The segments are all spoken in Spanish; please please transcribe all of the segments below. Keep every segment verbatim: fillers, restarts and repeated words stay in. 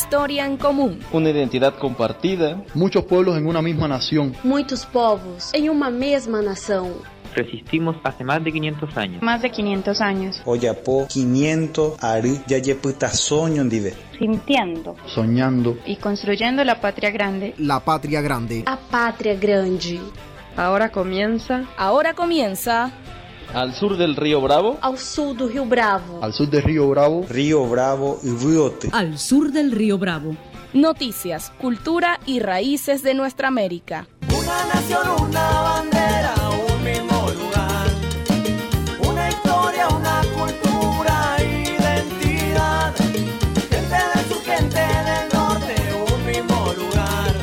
historia en común. Una identidad compartida. Muchos pueblos en una misma nación. Muitos povos em uma mesma nação. Resistimos hace más de quinientos años. Más de quinientos años. Oyapo quinientos ari yayeputa soño ndive. Sintiendo. Soñando. Y construyendo la patria grande. La patria grande. A pátria grande. Ahora comienza. Ahora comienza. Al sur del río Bravo. Ao sul do Rio Bravo. Al sur del río Bravo. Río Bravo y Riote. Al sur del río Bravo. Noticias, cultura y raíces de nuestra América. Una nación, una bandera, un mismo lugar. Una historia, una cultura, identidad. Gente del sur, gente del norte, un mismo lugar.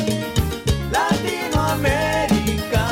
Latinoamérica.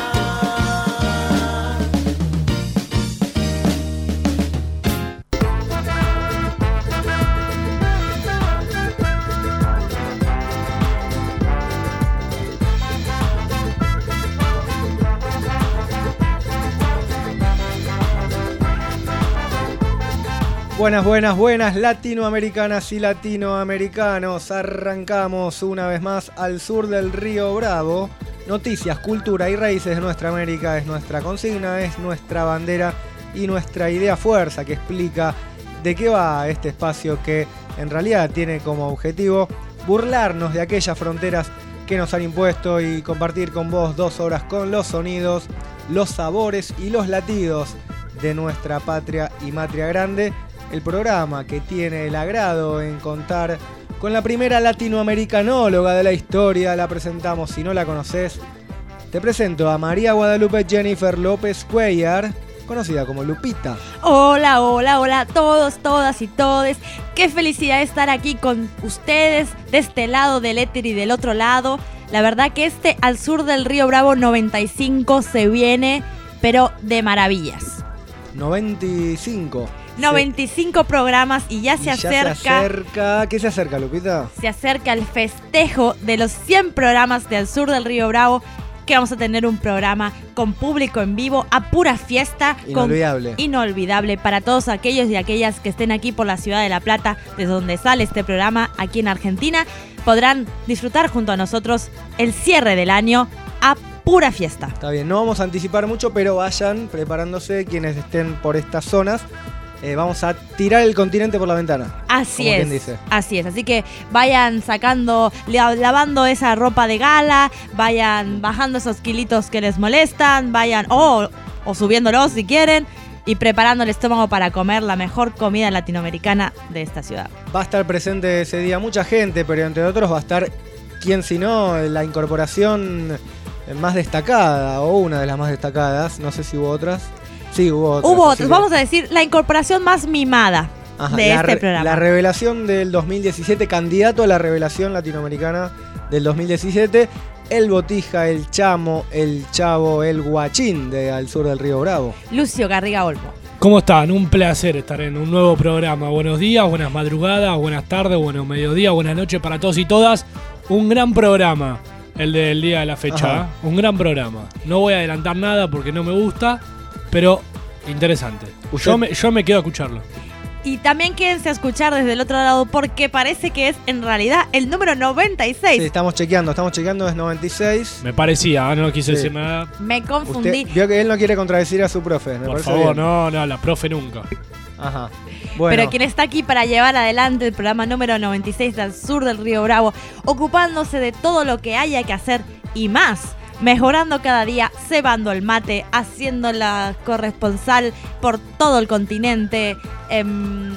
Buenas, buenas, buenas latinoamericanas y latinoamericanos. Arrancamos una vez más al sur del río Bravo. Noticias, cultura y raíces de nuestra América es nuestra consigna, es nuestra bandera y nuestra idea fuerza que explica de qué va este espacio que en realidad tiene como objetivo burlarnos de aquellas fronteras que nos han impuesto y compartir con vos dos horas con los sonidos, los sabores y los latidos de nuestra patria y matria grande. El programa que tiene el agrado en contar con la primera latinoamericanóloga de la historia. La presentamos, si no la conoces, te presento a María Guadalupe Jennifer López Cuellar, conocida como Lupita. Hola, hola, hola a todos, todas y todes. Qué felicidad estar aquí con ustedes, de este lado del éter y del otro lado. La verdad que este Al Sur del Río Bravo noventa y cinco se viene, pero de maravillas. noventa y cinco. noventa y cinco sí. Programas y ya se y acerca. Ya se acerca. ¿Qué se acerca, Lupita? Se acerca el festejo de los cien programas de Al Sur del Río Bravo, que vamos a tener un programa con público en vivo a pura fiesta. Inolvidable. Con, inolvidable para todos aquellos y aquellas que estén aquí por la ciudad de La Plata, desde donde sale este programa aquí en Argentina. Podrán disfrutar junto a nosotros el cierre del año a pura fiesta. Está bien, no vamos a anticipar mucho, pero vayan preparándose quienes estén por estas zonas. Eh, vamos a tirar el continente por la ventana. Así como es, quien dice. así es. Así que vayan sacando, lavando esa ropa de gala, vayan bajando esos kilitos que les molestan, vayan, oh, o subiéndolos si quieren, y preparando el estómago para comer la mejor comida latinoamericana de esta ciudad. Va a estar presente ese día mucha gente, pero entre otros va a estar, quién si no, la incorporación más destacada, o una de las más destacadas, no sé si hubo otras. Sí, hubo otras. Hubo otras, vamos a decir, la incorporación más mimada. Ajá, de este re- programa. La revelación del dos mil diecisiete, candidato a la revelación latinoamericana del dos mil diecisiete, el Botija, el Chamo, el Chavo, el Guachín de Al Sur del Río Bravo. Lucio Garriga Olmo. ¿Cómo están? Un placer estar en un nuevo programa. Buenos días, buenas madrugadas, buenas tardes, buenos mediodías, buenas noches para todos y todas. Un gran programa, el del día de la fecha. ¿eh? Un gran programa. No voy a adelantar nada porque no me gusta, pero interesante. Yo me, yo me quedo a escucharlo. Y también quédense a escuchar desde el otro lado porque parece que es en realidad el número noventa y seis. Sí, estamos chequeando, estamos chequeando, es noventa y seis. Me parecía, no quise sí. decir nada. Me confundí. Usted vio que él no quiere contradecir a su profe. Me Por parece favor, bien. no, no, la profe nunca. Ajá. Bueno. Pero quien está aquí para llevar adelante el programa número noventa y seis del Sur del Río Bravo, ocupándose de todo lo que haya que hacer y más. Mejorando cada día, cebando el mate, haciéndola corresponsal por todo el continente, eh,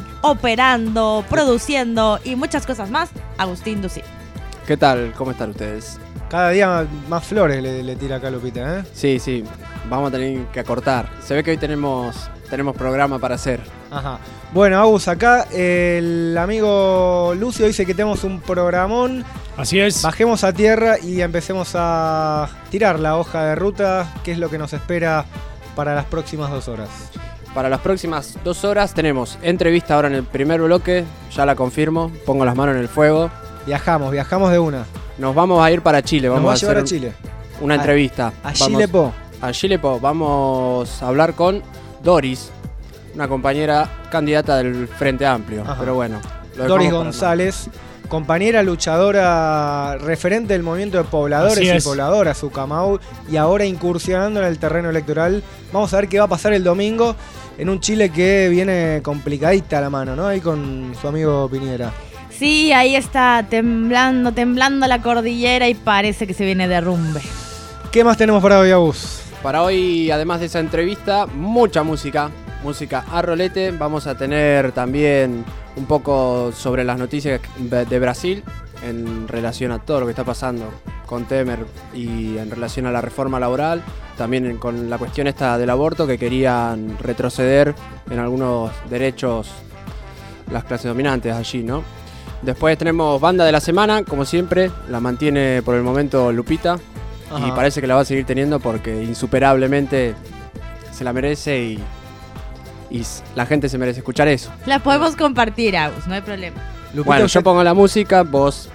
operando, produciendo y muchas cosas más, Agustín Ducí. ¿Qué tal? ¿Cómo están ustedes? Cada día más flores le, le tira acá Lupita, ¿eh? Sí, sí, vamos a tener que acortar. Se ve que hoy tenemos, tenemos programa para hacer. Ajá. Bueno, Agus, acá el amigo Lucio dice que tenemos un programón. Así es. Bajemos a tierra y empecemos a tirar la hoja de ruta. ¿Qué es lo que nos espera para las próximas dos horas? Para las próximas dos horas tenemos entrevista ahora en el primer bloque. Ya la confirmo, pongo las manos en el fuego. Viajamos, viajamos de una. Nos vamos a ir para Chile. Vamos nos va a, a llevar hacer a Chile. Una a, entrevista. A vamos, Chilepo. A Chilepo. Vamos a hablar con Doris, una compañera candidata del Frente Amplio. Ajá. Pero bueno. Doris González, compañera luchadora referente del movimiento de pobladores y pobladoras, Ucamaú, y ahora incursionando en el terreno electoral. Vamos a ver qué va a pasar el domingo en un Chile que viene complicadita la mano, ¿no? Ahí con su amigo Piñera. Sí, ahí está temblando, temblando la cordillera y parece que se viene derrumbe. ¿Qué más tenemos para hoy, Agus? Para hoy, además de esa entrevista, mucha música, música a rolete. Vamos a tener también un poco sobre las noticias de Brasil en relación a todo lo que está pasando con Temer y en relación a la reforma laboral. También con la cuestión esta del aborto, que querían retroceder en algunos derechos las clases dominantes allí, ¿no? Después tenemos banda de la semana, como siempre, la mantiene por el momento Lupita. Ajá. Y parece que la va a seguir teniendo porque insuperablemente se la merece y, y la gente se merece escuchar eso. La podemos compartir, Agus, no hay problema. Lupita, bueno, usted... yo pongo la música, vos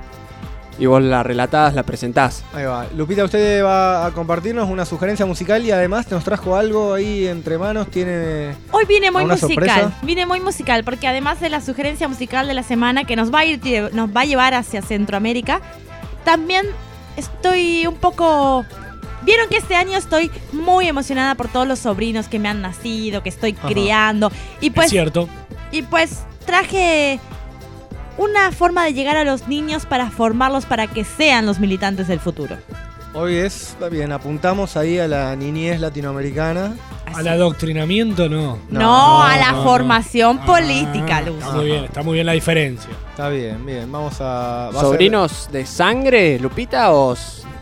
y vos la relatás, la presentás. Ahí va. Lupita, usted va a compartirnos una sugerencia musical y además nos trajo algo ahí entre manos. Tiene Hoy viene muy musical, sorpresa. Viene muy musical porque además de la sugerencia musical de la semana que nos va a ir, nos va a llevar hacia Centroamérica, también estoy un poco... Vieron que este año estoy muy emocionada por todos los sobrinos que me han nacido, que estoy Ajá. criando. Y pues, es cierto. Y pues traje una forma de llegar a los niños para formarlos para que sean los militantes del futuro. Hoy es, está bien, apuntamos ahí a la niñez latinoamericana. Así. Al adoctrinamiento no. No, no a la no, formación no. política, Luz. Está muy bien, está muy bien la diferencia. Está bien, bien, vamos a... ¿Sobrinos a ser... de sangre, Lupita, o,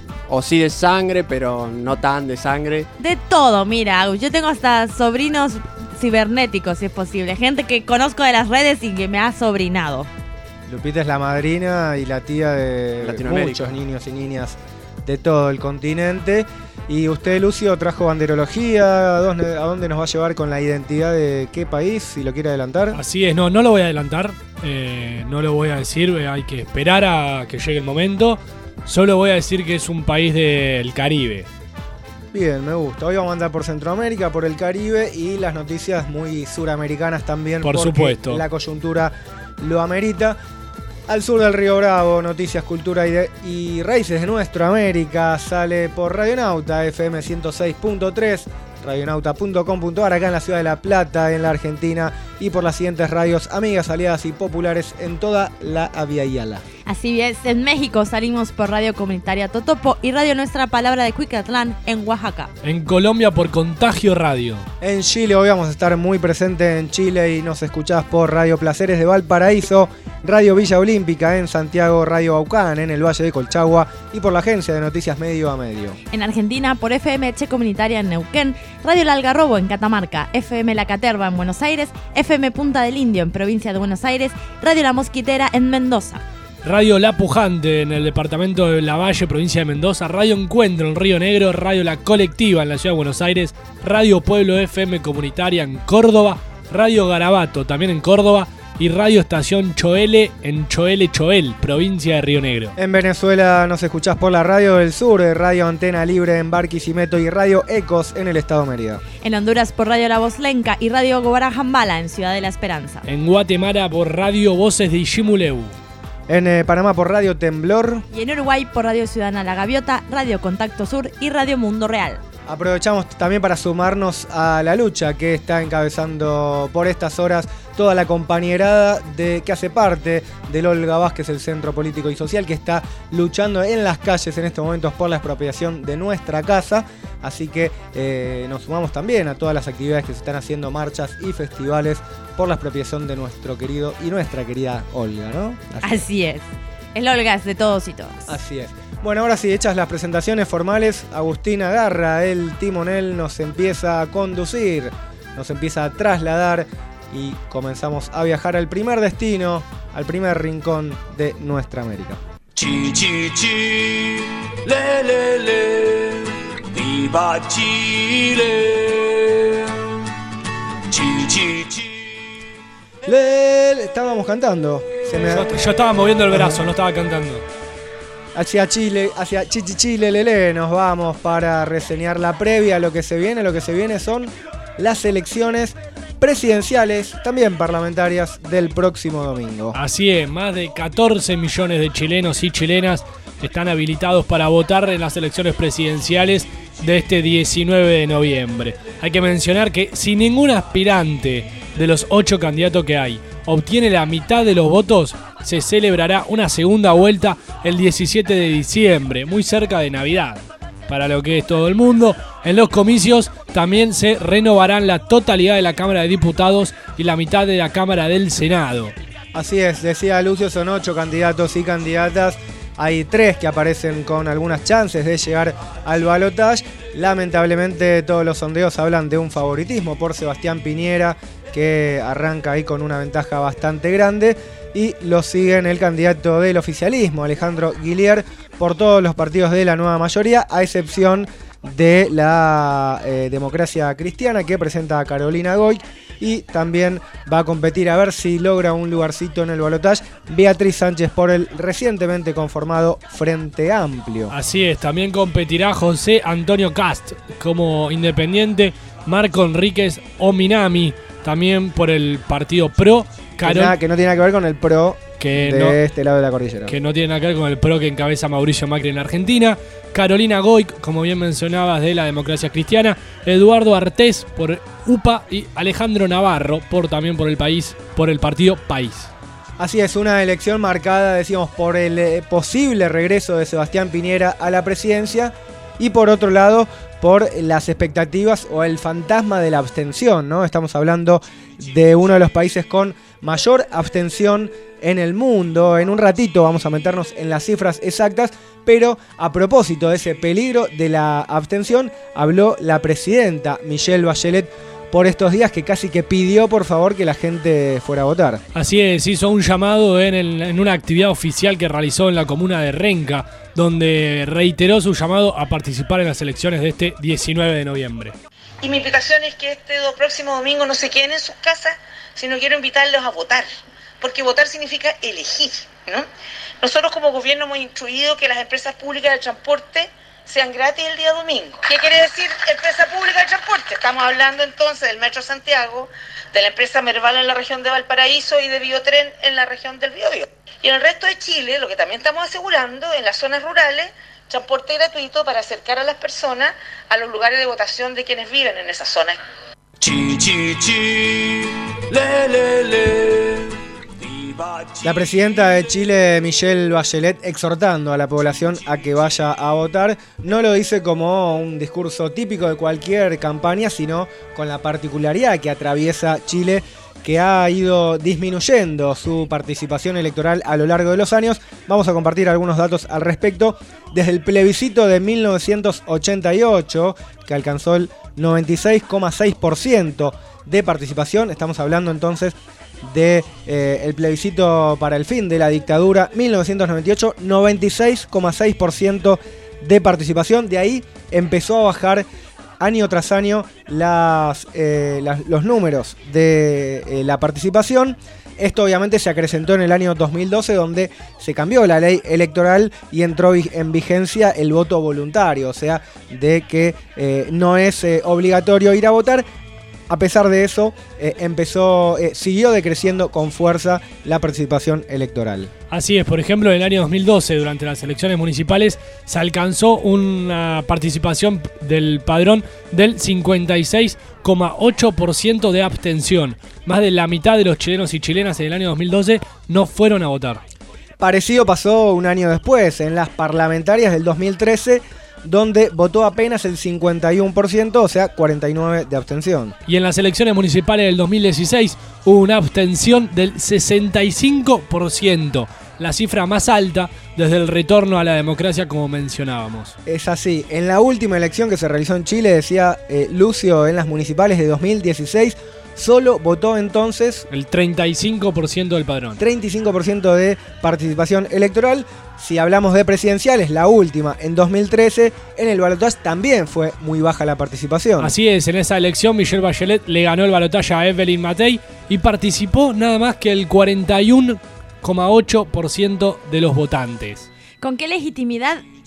o sí de sangre, pero no tan de sangre? De todo, mira, yo tengo hasta sobrinos cibernéticos, si es posible. Gente que conozco de las redes y que me ha sobrinado. Lupita es la madrina y la tía de muchos niños y niñas de todo el continente. Y usted, Lucio, trajo banderología. ¿A dónde, a dónde nos va a llevar con la identidad de qué país, si lo quiere adelantar? Así es, no, no lo voy a adelantar. Eh, no lo voy a decir, hay que esperar a que llegue el momento. Solo voy a decir que es un país del Caribe. Bien, me gusta. Hoy vamos a andar por Centroamérica, por el Caribe y las noticias muy suramericanas también. Por supuesto. La coyuntura lo amerita. Al sur del Río Bravo, noticias, cultura y, de, y raíces de nuestra América, sale por Radionauta, F M ciento seis punto tres, radionauta punto com punto a r, acá en la ciudad de La Plata, en la Argentina, y por las siguientes radios amigas, aliadas y populares en toda la Avia Yala. Así es, en México salimos por Radio Comunitaria Totopo y Radio Nuestra Palabra de Cuicatlán en Oaxaca. En Colombia por Contagio Radio. En Chile hoy vamos a estar muy presentes en Chile y nos escuchás por Radio Placeres de Valparaíso, Radio Villa Olímpica en Santiago, Radio Aucán en el Valle de Colchagua y por la agencia de noticias Medio a Medio. En Argentina por F M Che Comunitaria en Neuquén, Radio El Algarrobo en Catamarca, F M La Caterva en Buenos Aires, F M Punta del Indio en Provincia de Buenos Aires, Radio La Mosquitera en Mendoza. Radio La Pujante en el departamento de Lavalle, provincia de Mendoza, Radio Encuentro en Río Negro, Radio La Colectiva en la ciudad de Buenos Aires, Radio Pueblo F M Comunitaria en Córdoba, Radio Garabato también en Córdoba y Radio Estación Choele en Choele Choel, provincia de Río Negro. En Venezuela nos escuchás por la Radio del Sur, Radio Antena Libre en Barquisimeto y Radio Ecos en el estado de Mérida. En Honduras por Radio La Voz Lenca y Radio Guarajambala en Ciudad de la Esperanza. En Guatemala por Radio Voces de Iximuleu. En eh, Panamá por Radio Temblor. Y en Uruguay por Radio Ciudadana La Gaviota, Radio Contacto Sur y Radio Mundo Real. Aprovechamos también para sumarnos a la lucha que está encabezando por estas horas toda la compañerada de, que hace parte del Olga Vázquez, el Centro Político y Social, que está luchando en las calles en estos momentos por la expropiación de nuestra casa. Así que eh, nos sumamos también a todas las actividades que se están haciendo, marchas y festivales por la expropiación de nuestro querido y nuestra querida Olga, ¿no? Así, Así es. El Olga es de todos y todas. Así es. Bueno, ahora sí, hechas las presentaciones formales, Agustín agarra el timonel, nos empieza a conducir, nos empieza a trasladar y comenzamos a viajar al primer destino, al primer rincón de nuestra América. Chi, chi, chi, le, le, le, viva Chile. Chi, chi, chi. Le, le, estábamos cantando. Se me... yo, yo estaba moviendo el brazo, no estaba cantando. Hacia Chile, hacia Chichichile, Lele, nos vamos para reseñar la previa a lo que se viene. Lo que se viene son las elecciones presidenciales, también parlamentarias, del próximo domingo. Así es, más de catorce millones de chilenos y chilenas están habilitados para votar en las elecciones presidenciales de este diecinueve de noviembre. Hay que mencionar que si ningún aspirante de los ocho candidatos que hay obtiene la mitad de los votos, se celebrará una segunda vuelta el diecisiete de diciembre, muy cerca de Navidad. Para lo que es todo el mundo, en los comicios también se renovarán la totalidad de la Cámara de Diputados y la mitad de la Cámara del Senado. Así es, decía Lucio, son ocho candidatos y candidatas. Hay tres que aparecen con algunas chances de llegar al balotaje. Lamentablemente todos los sondeos hablan de un favoritismo por Sebastián Piñera, que arranca ahí con una ventaja bastante grande. Y lo siguen el candidato del oficialismo, Alejandro Guillier, por todos los partidos de la nueva mayoría, a excepción de la eh, Democracia Cristiana, que presenta a Carolina Goy. Y también va a competir a ver si logra un lugarcito en el balotaje Beatriz Sánchez por el recientemente conformado Frente Amplio. Así es, también competirá José Antonio Cast como independiente, Marco Enríquez Ominami, también por el partido PRO. Carol, que, nada, que no tiene nada que ver con el PRO que de no, este lado de la cordillera. Que no tiene nada que ver con el PRO que encabeza Mauricio Macri en Argentina. Carolina Goy, como bien mencionabas, de la Democracia Cristiana. Eduardo Artés por U P A y Alejandro Navarro por también por el país, por el partido País. Así es, una elección marcada, decíamos, por el eh, posible regreso de Sebastián Piñera a la presidencia y por otro lado por las expectativas o el fantasma de la abstención, ¿no? Estamos hablando de uno de los países con mayor abstención en el mundo. En un ratito vamos a meternos en las cifras exactas, pero a propósito de ese peligro de la abstención, habló la presidenta Michelle Bachelet por estos días, que casi que pidió por favor que la gente fuera a votar. Así es, hizo un llamado en, el, en una actividad oficial que realizó en la comuna de Renca, donde reiteró su llamado a participar en las elecciones de este diecinueve de noviembre. Y mi invitación es que este próximo domingo no se queden en sus casas, sino quiero invitarlos a votar, porque votar significa elegir, ¿no? Nosotros como gobierno hemos instruido que las empresas públicas de transporte sean gratis el día domingo. ¿Qué quiere decir empresa pública de transporte? Estamos hablando entonces del Metro Santiago, de la empresa Merval en la región de Valparaíso y de Biotren en la región del Biobío. Y en el resto de Chile, lo que también estamos asegurando, en las zonas rurales, transporte gratuito para acercar a las personas a los lugares de votación de quienes viven en esas zonas. Chi, chi, chi, le, le, le. La presidenta de Chile, Michelle Bachelet, exhortando a la población a que vaya a votar, no lo dice como un discurso típico de cualquier campaña, sino con la particularidad que atraviesa Chile, que ha ido disminuyendo su participación electoral a lo largo de los años. Vamos a compartir algunos datos al respecto. Desde el plebiscito de mil novecientos ochenta y ocho, que alcanzó el noventa y seis coma seis por ciento de participación, estamos hablando entonces de eh, el plebiscito para el fin de la dictadura, mil novecientos noventa y ocho, noventa y seis coma seis por ciento de participación. De ahí empezó a bajar año tras año las, eh, las, los números de eh, la participación. Esto obviamente se acrecentó en el año dos mil doce, donde se cambió la ley electoral y entró en vigencia el voto voluntario, o sea, de que eh, no es eh, obligatorio ir a votar. A pesar de eso, eh, empezó, eh, siguió decreciendo con fuerza la participación electoral. Así es, por ejemplo, en el año dos mil doce, durante las elecciones municipales, se alcanzó una participación del padrón del cincuenta y seis coma ocho por ciento de abstención. Más de la mitad de los chilenos y chilenas en el año dos mil doce no fueron a votar. Parecido pasó un año después, en las parlamentarias del dos mil trece, donde votó apenas el cincuenta y uno por ciento, o sea, cuarenta y nueve por ciento de abstención. Y en las elecciones municipales del dos mil dieciséis hubo una abstención del sesenta y cinco por ciento, la cifra más alta desde el retorno a la democracia, como mencionábamos. Es así. En la última elección que se realizó en Chile, decía eh, Lucio, en las municipales de dos mil dieciséis, solo votó entonces el treinta y cinco por ciento del padrón. treinta y cinco por ciento de participación electoral. Si hablamos de presidenciales, la última en dos mil trece, en el balotaje también fue muy baja la participación. Así es, en esa elección Michelle Bachelet le ganó el balotaje a Evelyn Matei y participó nada más que el cuarenta y uno coma ocho por ciento de los votantes. ¿Con qué legitimidad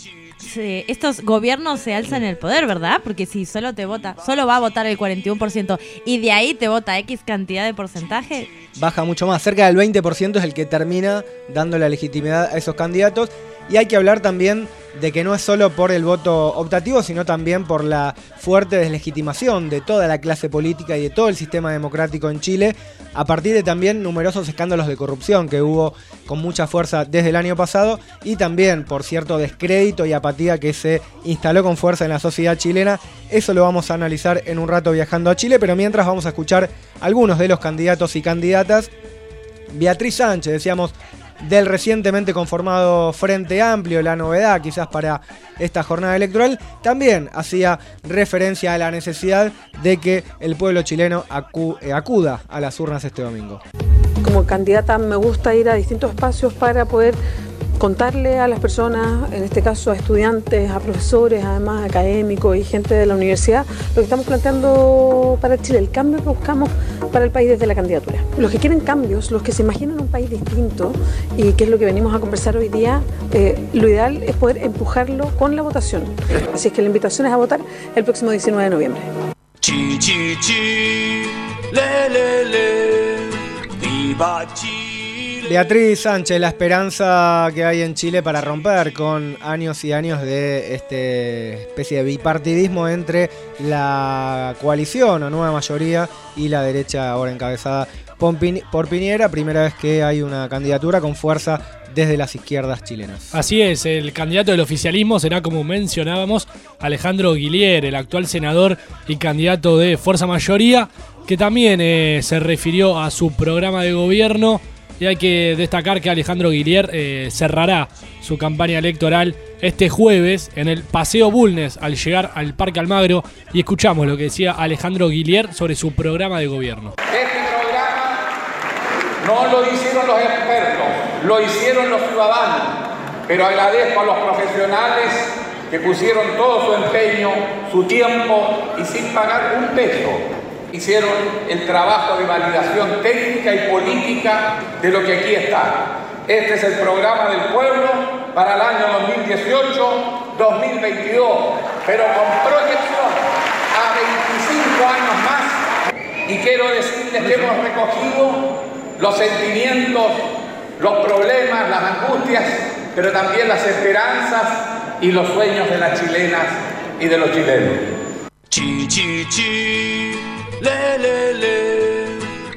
se, estos gobiernos se alzan en el poder, ¿verdad? Porque si solo te vota, solo va a votar el cuarenta y uno por ciento y de ahí te vota X cantidad de porcentaje. Baja mucho más, cerca del veinte por ciento es el que termina dando la legitimidad a esos candidatos. Y hay que hablar también de que no es solo por el voto optativo, sino también por la fuerte deslegitimación de toda la clase política y de todo el sistema democrático en Chile, a partir de también numerosos escándalos de corrupción que hubo con mucha fuerza desde el año pasado, y también por cierto descrédito y apatía que se instaló con fuerza en la sociedad chilena. Eso lo vamos a analizar en un rato viajando a Chile, pero mientras vamos a escuchar algunos de los candidatos y candidatas. Beatriz Sánchez, decíamos, del recientemente conformado Frente Amplio, la novedad quizás para esta jornada electoral, también hacía referencia a la necesidad de que el pueblo chileno acu- acuda a las urnas este domingo. Como candidata me gusta ir a distintos espacios para poder contarle a las personas, en este caso a estudiantes, a profesores, además académicos y gente de la universidad, lo que estamos planteando para Chile, el cambio que buscamos para el país desde la candidatura. Los que quieren cambios, los que se imaginan un país distinto, y que es lo que venimos a conversar hoy día, eh, lo ideal es poder empujarlo con la votación. Así es que la invitación es a votar el próximo diecinueve de noviembre. Chi, chi, chi, le, le, le, viva Chile. Beatriz Sánchez, la esperanza que hay en Chile para romper con años y años de este especie de bipartidismo entre la coalición o nueva mayoría y la derecha ahora encabezada por Piñera. Primera vez que hay una candidatura con fuerza desde las izquierdas chilenas. Así es, el candidato del oficialismo será, como mencionábamos, Alejandro Guillier, el actual senador y candidato de Fuerza Mayoría, que también eh, se refirió a su programa de gobierno. Y hay que destacar que Alejandro Guillier eh, cerrará su campaña electoral este jueves en el Paseo Bulnes al llegar al Parque Almagro, y escuchamos lo que decía Alejandro Guillier sobre su programa de gobierno. Este programa no lo hicieron los expertos, lo hicieron los ciudadanos, pero agradezco a los profesionales que pusieron todo su empeño, su tiempo y sin pagar un peso hicieron el trabajo de validación técnica y política de lo que aquí está. Este es el programa del pueblo para el año dos mil dieciocho dos mil veintidós, pero con proyección a veinticinco años más. Y quiero decirles que hemos recogido los sentimientos, los problemas, las angustias, pero también las esperanzas y los sueños de las chilenas y de los chilenos. Chi, chi, chi. Le, le, le,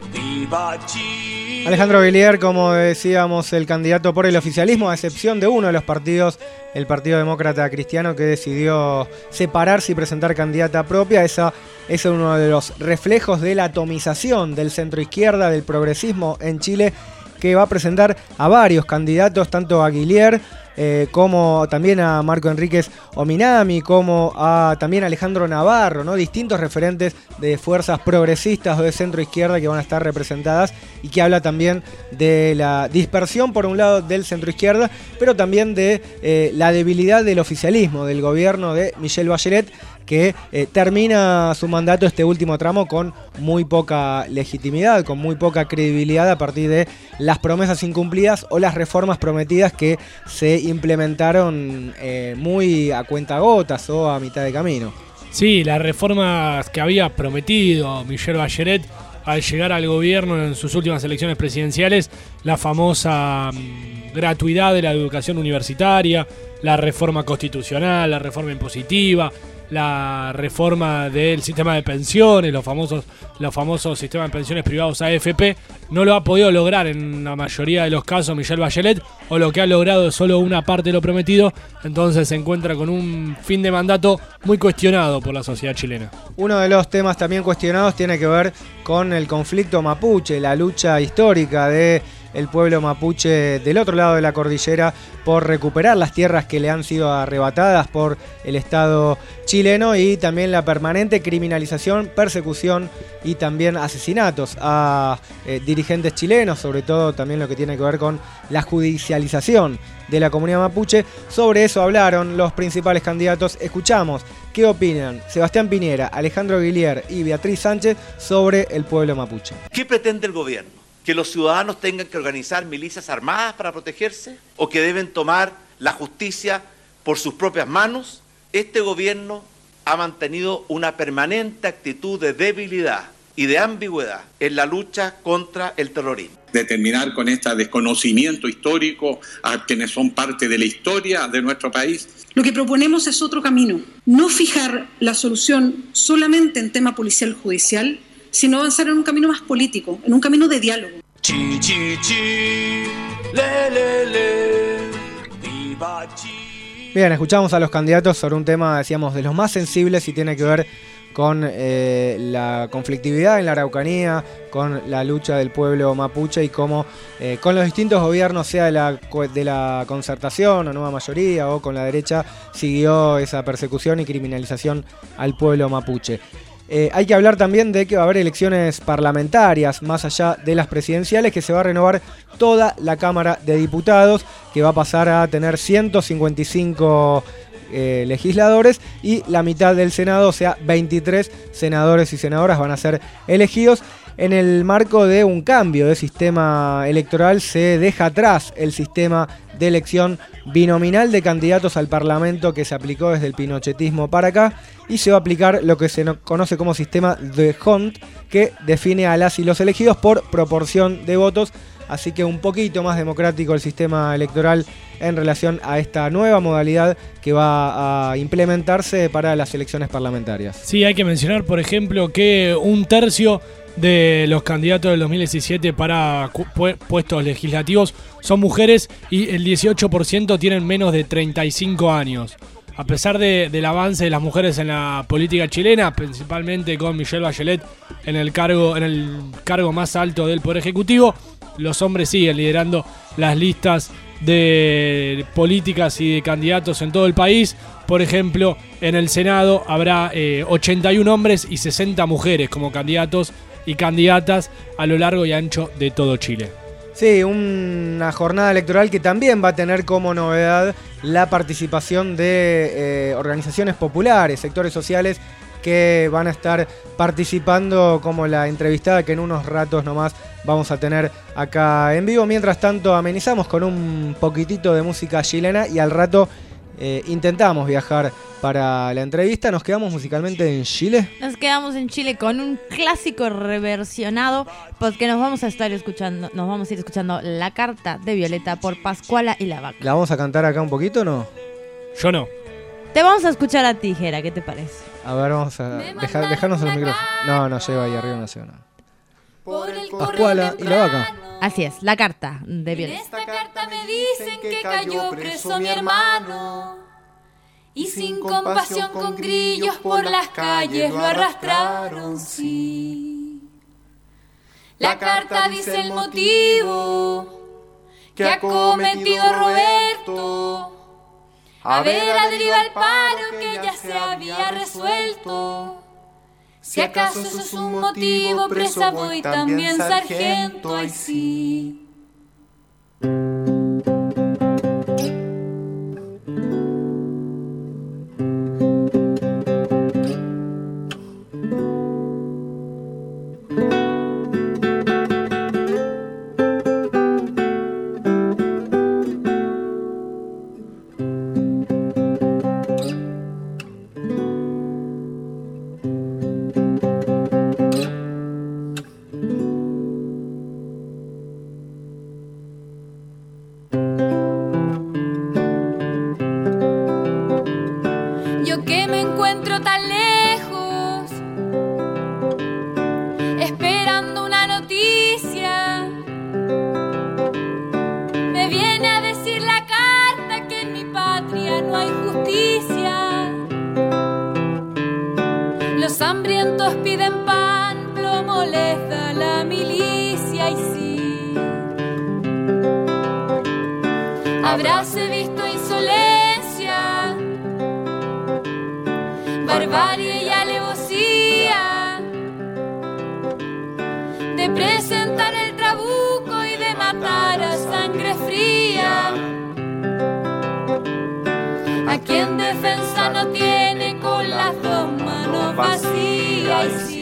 viva Chile. Alejandro Guillier, como decíamos, el candidato por el oficialismo, a excepción de uno de los partidos, el Partido Demócrata Cristiano, que decidió separarse y presentar candidata propia. Esa es uno de los reflejos de la atomización del centro izquierda, del progresismo en Chile, que va a presentar a varios candidatos, tanto a Guillier Eh, como también a Marco Enríquez Ominami, como a también a Alejandro Navarro, ¿no? Distintos referentes de fuerzas progresistas o de centro izquierda que van a estar representadas, y que habla también de la dispersión por un lado del centro izquierda, pero también de eh, la debilidad del oficialismo, del gobierno de Michelle Bachelet, que eh, termina su mandato, este último tramo, con muy poca legitimidad, con muy poca credibilidad a partir de las promesas incumplidas o las reformas prometidas que se implementaron eh, muy a cuentagotas o a mitad de camino. Sí, las reformas que había prometido Michelle Bachelet al llegar al gobierno en sus últimas elecciones presidenciales, la famosa um, gratuidad de la educación universitaria, la reforma constitucional, la reforma impositiva, la reforma del sistema de pensiones, los famosos, los famosos sistemas de pensiones privados A F P, no lo ha podido lograr en la mayoría de los casos Michelle Bachelet, o lo que ha logrado es solo una parte de lo prometido. Entonces se encuentra con un fin de mandato muy cuestionado por la sociedad chilena. Uno de los temas también cuestionados tiene que ver con el conflicto mapuche, la lucha histórica de el pueblo mapuche del otro lado de la cordillera por recuperar las tierras que le han sido arrebatadas por el Estado chileno, y también la permanente criminalización, persecución y también asesinatos a eh, dirigentes chilenos, sobre todo también lo que tiene que ver con la judicialización de la comunidad mapuche. Sobre eso hablaron los principales candidatos. Escuchamos qué opinan Sebastián Piñera, Alejandro Guillier y Beatriz Sánchez sobre el pueblo mapuche. ¿Qué pretende el gobierno? ¿Que los ciudadanos tengan que organizar milicias armadas para protegerse? ¿O que deben tomar la justicia por sus propias manos, este gobierno ha mantenido una permanente actitud de debilidad y de ambigüedad en la lucha contra el terrorismo. De terminar con este desconocimiento histórico a quienes son parte de la historia de nuestro país. Lo que proponemos es otro camino, no fijar la solución solamente en tema policial judicial, sino avanzar en un camino más político, en un camino de diálogo. Chi, chi, chi, le, le, le, viva chi. Bien, escuchamos a los candidatos sobre un tema, decíamos, de los más sensibles y tiene que ver con eh, la conflictividad en la Araucanía, con la lucha del pueblo mapuche y cómo eh, con los distintos gobiernos, sea de la, de la concertación o nueva mayoría o con la derecha, siguió esa persecución y criminalización al pueblo mapuche. Eh, hay que hablar también de que va a haber elecciones parlamentarias, más allá de las presidenciales, que se va a renovar toda la Cámara de Diputados, que va a pasar a tener ciento cincuenta y cinco eh, legisladores y la mitad del Senado, o sea, veintitrés senadores y senadoras van a ser elegidos. En el marco de un cambio de sistema electoral se deja atrás el sistema de elección binominal de candidatos al Parlamento que se aplicó desde el pinochetismo para acá y se va a aplicar lo que se conoce como sistema de Hunt, que define a las y los elegidos por proporción de votos, así que un poquito más democrático el sistema electoral en relación a esta nueva modalidad que va a implementarse para las elecciones parlamentarias. Sí, hay que mencionar, por ejemplo, que un tercio de los candidatos del dos mil diecisiete para pu- puestos legislativos son mujeres y el dieciocho por ciento tienen menos de treinta y cinco años. A pesar de, del avance de las mujeres en la política chilena, principalmente con Michelle Bachelet en el cargo, en el cargo más alto del Poder Ejecutivo, los hombres siguen liderando las listas de políticas y de candidatos en todo el país. Por ejemplo, en el Senado habrá eh, ochenta y uno hombres y sesenta mujeres como candidatos y candidatas a lo largo y ancho de todo Chile. Sí, una jornada electoral que también va a tener como novedad la participación de eh, organizaciones populares, sectores sociales que van a estar participando, como la entrevistada que en unos ratos nomás vamos a tener acá en vivo. Mientras tanto, amenizamos con un poquitito de música chilena y al rato eh, intentamos viajar para la entrevista. Nos quedamos musicalmente en Chile. Nos quedamos en Chile con un clásico reversionado, porque nos vamos a estar escuchando, nos vamos a ir escuchando La Carta de Violeta por Pascuala y la Vaca. ¿La vamos a cantar acá un poquito o no? Yo no. Te vamos a escuchar a ti, Jera, ¿qué te parece? A ver, vamos a dejar, dejarnos los micrófonos. No, no lleva ahí arriba, no lleva nada. Pascuala y la Vaca. Así es, La Carta de Violeta. En esta carta me dicen que cayó preso mi hermano y sin compasión con grillos por las calles lo arrastraron, sí. La carta dice el motivo que ha cometido Roberto, haber adherido al paro que ya se había resuelto. Si acaso eso es un motivo, presa voy también sargento, ay sí. Yo que me encuentro tan lejos, esperando una noticia, me viene a decir la carta que en mi patria no hay justicia. Los hambrientos piden pan, plomo les da la milicia y sí. Habráse visto insolencia, barbarie y alevosía, de presentar el trabuco y de matar a sangre fría, a quien defensa no tiene con las dos manos vacías y sí.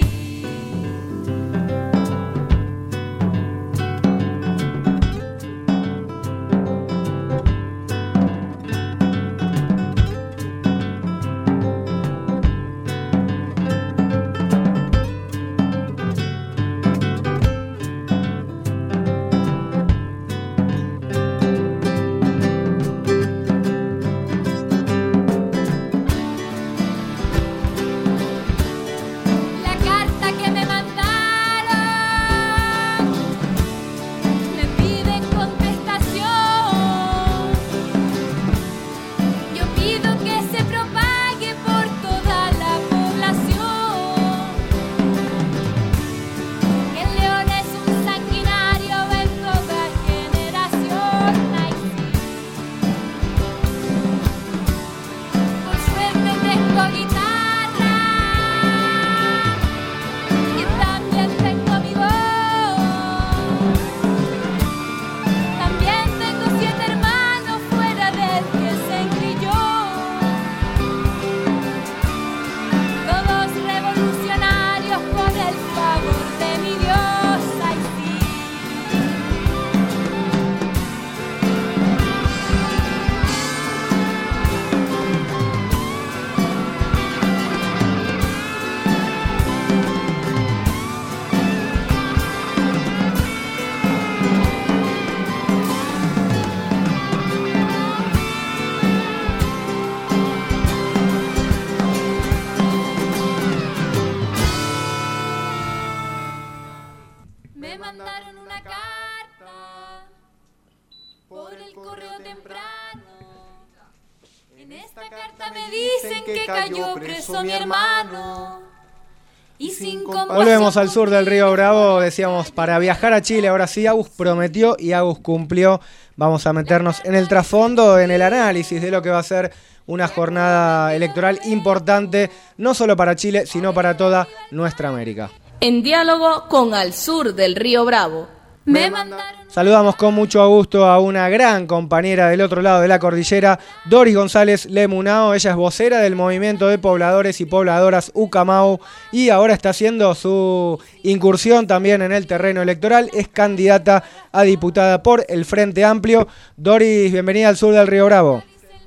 Me mandaron una carta por el correo temprano. En esta carta me dicen que cayó preso mi hermano. Y sin Volvemos al sur del Río Bravo, decíamos, para viajar a Chile. Ahora sí, Agus prometió y Agus cumplió. Vamos a meternos en el trasfondo, en el análisis de lo que va a ser una jornada electoral importante, no solo para Chile, sino para toda nuestra América. En diálogo con Al Sur del Río Bravo. Me mandaron... Saludamos con mucho gusto a una gran compañera del otro lado de la cordillera, Doris González Lemunao. Ella es vocera del Movimiento de Pobladores y Pobladoras Ucamau y ahora está haciendo su incursión también en el terreno electoral. Es candidata a diputada por el Frente Amplio. Doris, bienvenida al sur del Río Bravo.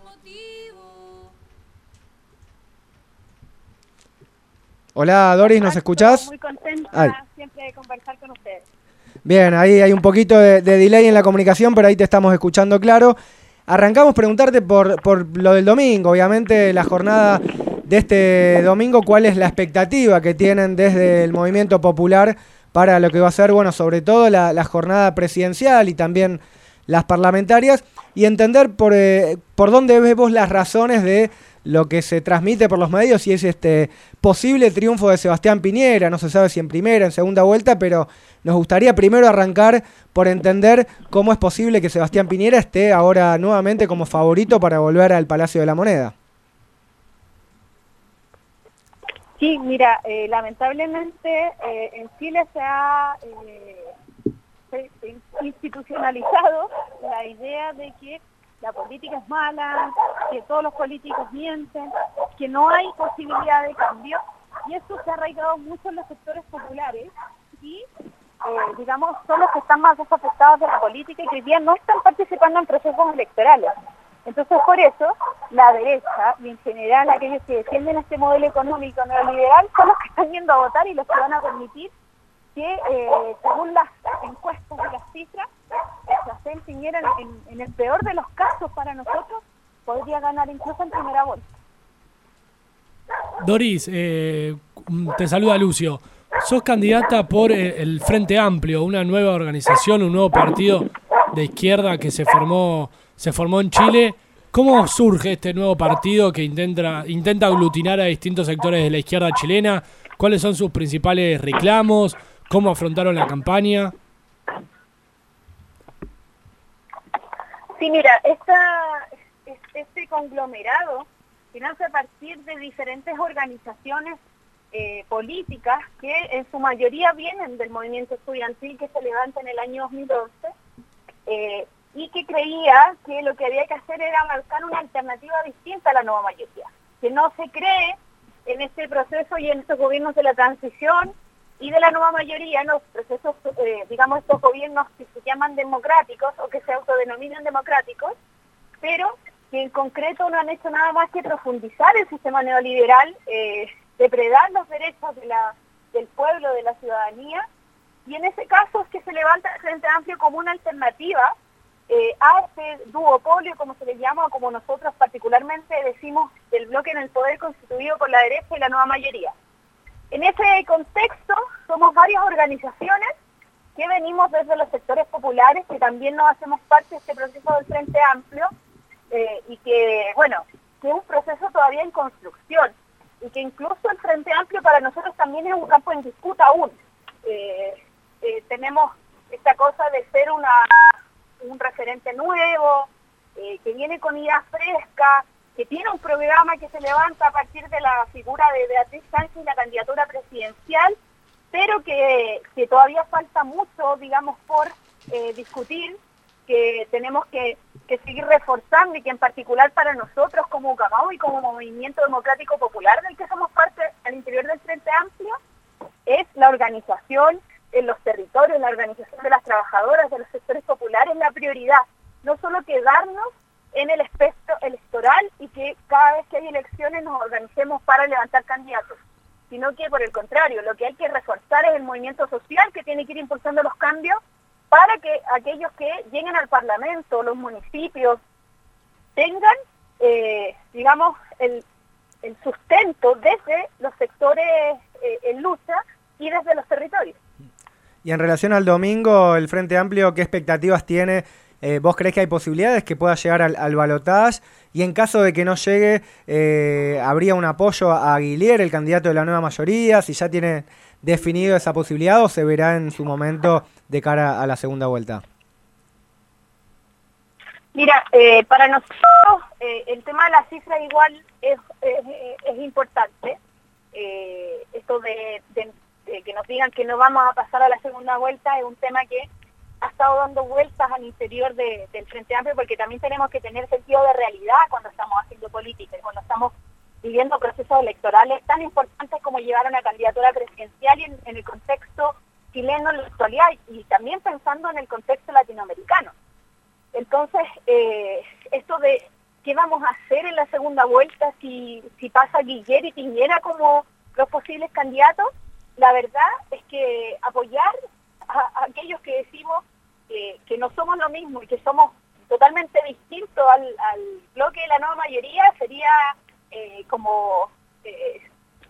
Hola Doris, ¿nos escuchás? Muy contenta Ay. siempre de conversar con ustedes. Bien, ahí hay un poquito de, de delay en la comunicación, pero ahí te estamos escuchando claro. Arrancamos preguntarte por, por lo del domingo, obviamente la jornada de este domingo, ¿cuál es la expectativa que tienen desde el Movimiento Popular para lo que va a ser, bueno, sobre todo la, la jornada presidencial y también las parlamentarias? Y entender por, eh, por dónde ves vos las razones de lo que se transmite por los medios, si es este posible triunfo de Sebastián Piñera. No se sabe si en primera, en segunda vuelta, pero nos gustaría primero arrancar por entender cómo es posible que Sebastián Piñera esté ahora nuevamente como favorito para volver al Palacio de la Moneda. Sí, mira, eh, lamentablemente eh, en Chile se ha eh, se, se institucionalizado la idea de que la política es mala, que todos los políticos mienten, que no hay posibilidad de cambio, y eso se ha arraigado mucho en los sectores populares y, eh, digamos, son los que están más desafectados de la política y que hoy día no están participando en procesos electorales. Entonces, por eso, la derecha, y en general aquellos que defienden este modelo económico neoliberal, son los que están yendo a votar y los que van a permitir que, eh, según las encuestas y las cifras, Sebastián Piñera, en, en el peor de los casos para nosotros, podría ganar incluso en primera vuelta. Doris, eh, te saluda Lucio. Sos candidata por el Frente Amplio, una nueva organización, un nuevo partido de izquierda que se formó, se formó en Chile. ¿Cómo surge este nuevo partido que intenta, intenta aglutinar a distintos sectores de la izquierda chilena? ¿Cuáles son sus principales reclamos? ¿Cómo afrontaron la campaña? Sí, mira, esta, este conglomerado que nace a partir de diferentes organizaciones eh, políticas que en su mayoría vienen del movimiento estudiantil que se levanta en el año dos mil once eh, y que creía que lo que había que hacer era marcar una alternativa distinta a la nueva mayoría, que no se cree en este proceso y en estos gobiernos de la transición y de la nueva mayoría, en los procesos, eh, digamos, estos gobiernos que se llaman democráticos o que se autodenominan democráticos, pero que en concreto no han hecho nada más que profundizar el sistema neoliberal, eh, depredar los derechos de la, del pueblo, de la ciudadanía, y en ese caso es que se levanta el Frente Amplio como una alternativa eh, a este duopolio, como se le llama, o como nosotros particularmente decimos, del bloque en el poder constituido por la derecha y la nueva mayoría. En ese contexto, somos varias organizaciones que venimos desde los sectores populares, que también nos hacemos parte de este proceso del Frente Amplio, eh, y que, bueno, que es un proceso todavía en construcción, y que incluso el Frente Amplio para nosotros también es un campo en disputa aún. Eh, eh, tenemos esta cosa de ser una un referente nuevo, eh, que viene con ideas frescas, que tiene un programa que se levanta a partir de la figura de Beatriz Sánchez y la candidatura presidencial, pero que, que todavía falta mucho, digamos, por eh, discutir, que tenemos que, que seguir reforzando y que en particular para nosotros como Ucamau y como Movimiento Democrático Popular del que somos parte al interior del Frente Amplio, es la organización en los territorios, la organización de las trabajadoras, de los sectores populares, la prioridad, no solo quedarnos en el espectro electoral y que cada vez que hay elecciones nos organicemos para levantar candidatos, sino que por el contrario, lo que hay que reforzar es el movimiento social que tiene que ir impulsando los cambios para que aquellos que lleguen al Parlamento, los municipios, tengan, eh, digamos, el, el sustento desde los sectores eh, en lucha y desde los territorios. Y en relación al domingo, el Frente Amplio, ¿qué expectativas tiene? Eh, ¿Vos creés que hay posibilidades que pueda llegar al, al balotaje? Y en caso de que no llegue, eh, ¿habría un apoyo a Guillier, el candidato de la nueva mayoría? Si ya tiene definido esa posibilidad o se verá en su momento de cara a la segunda vuelta. Mira, eh, para nosotros eh, el tema de la cifra igual es, es, es importante. Eh, esto de, de, de que nos digan que no vamos a pasar a la segunda vuelta es un tema que ha estado dando vueltas al interior de, del Frente Amplio, porque también tenemos que tener sentido de realidad cuando estamos haciendo política y cuando estamos viviendo procesos electorales tan importantes como llevar a una candidatura presidencial y en, en el contexto chileno en la actualidad y también pensando en el contexto latinoamericano. Entonces, eh, esto de qué vamos a hacer en la segunda vuelta si, si pasa Guillier y Piñera como los posibles candidatos, la verdad es que apoyar a, a aquellos que decimos que, que no somos lo mismo y que somos totalmente distintos al, al bloque de la nueva mayoría sería eh, como eh,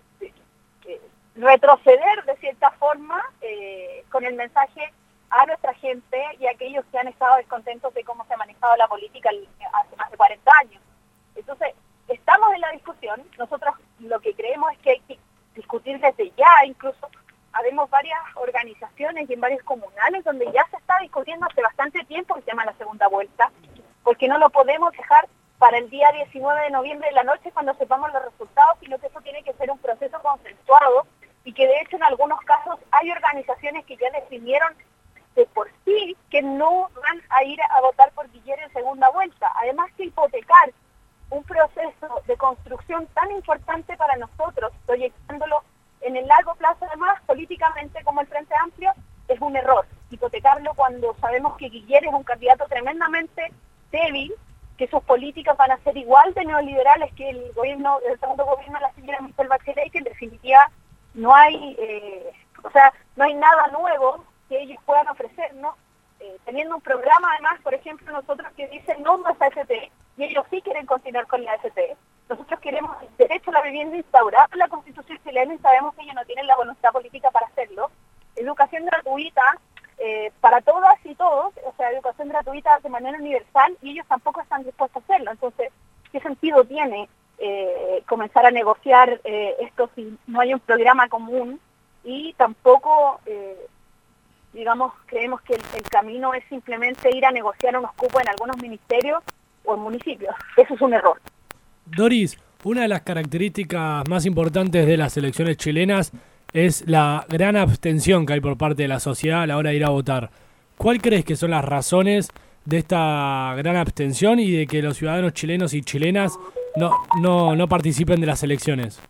eh, retroceder de cierta forma eh, con el mensaje a nuestra gente y a aquellos que han estado descontentos de cómo se ha manejado la política hace más de cuarenta años. Entonces, estamos en la discusión. Nosotros lo que creemos es que hay que discutir desde ya. Incluso habemos varias organizaciones y en varios comunales donde ya se está discutiendo hace bastante tiempo el tema de la segunda vuelta, porque no lo podemos dejar para el día diecinueve de noviembre de la noche cuando sepamos los resultados, sino que eso tiene que ser un proceso consensuado y que de hecho en algunos casos hay organizaciones que ya definieron de por sí que no van a ir a votar por Guillier en segunda vuelta. Además que hipotecar un proceso de construcción tan importante para nosotros, proyectándolo en el largo plazo además políticamente como el Frente Amplio, es un error. Hipotecarlo cuando sabemos que Guillier es un candidato tremendamente débil, que sus políticas van a ser igual de neoliberales que el gobierno, el segundo gobierno de la señora Michelle Bachelet, y que en definitiva no hay, eh, o sea, no hay nada nuevo que ellos puedan ofrecernos, eh, teniendo un programa además, por ejemplo, nosotros que dicen no a esa F P, y ellos sí quieren continuar con la F P. Nosotros queremos el derecho a la vivienda instaurado en la Constitución chilena y sabemos que ellos no tienen la voluntad política para hacerlo. Educación gratuita eh, para todas y todos, o sea, educación gratuita de manera universal, y ellos tampoco están dispuestos a hacerlo. Entonces, ¿qué sentido tiene eh, comenzar a negociar eh, esto si no hay un programa común? Y tampoco... Eh, digamos, creemos que el, el camino es simplemente ir a negociar unos cupos en algunos ministerios o en municipios. Eso es un error. Doris, una de las características más importantes de las elecciones chilenas es la gran abstención que hay por parte de la sociedad a la hora de ir a votar. ¿Cuál crees que son las razones de esta gran abstención y de que los ciudadanos chilenos y chilenas no, no, no participen de las elecciones?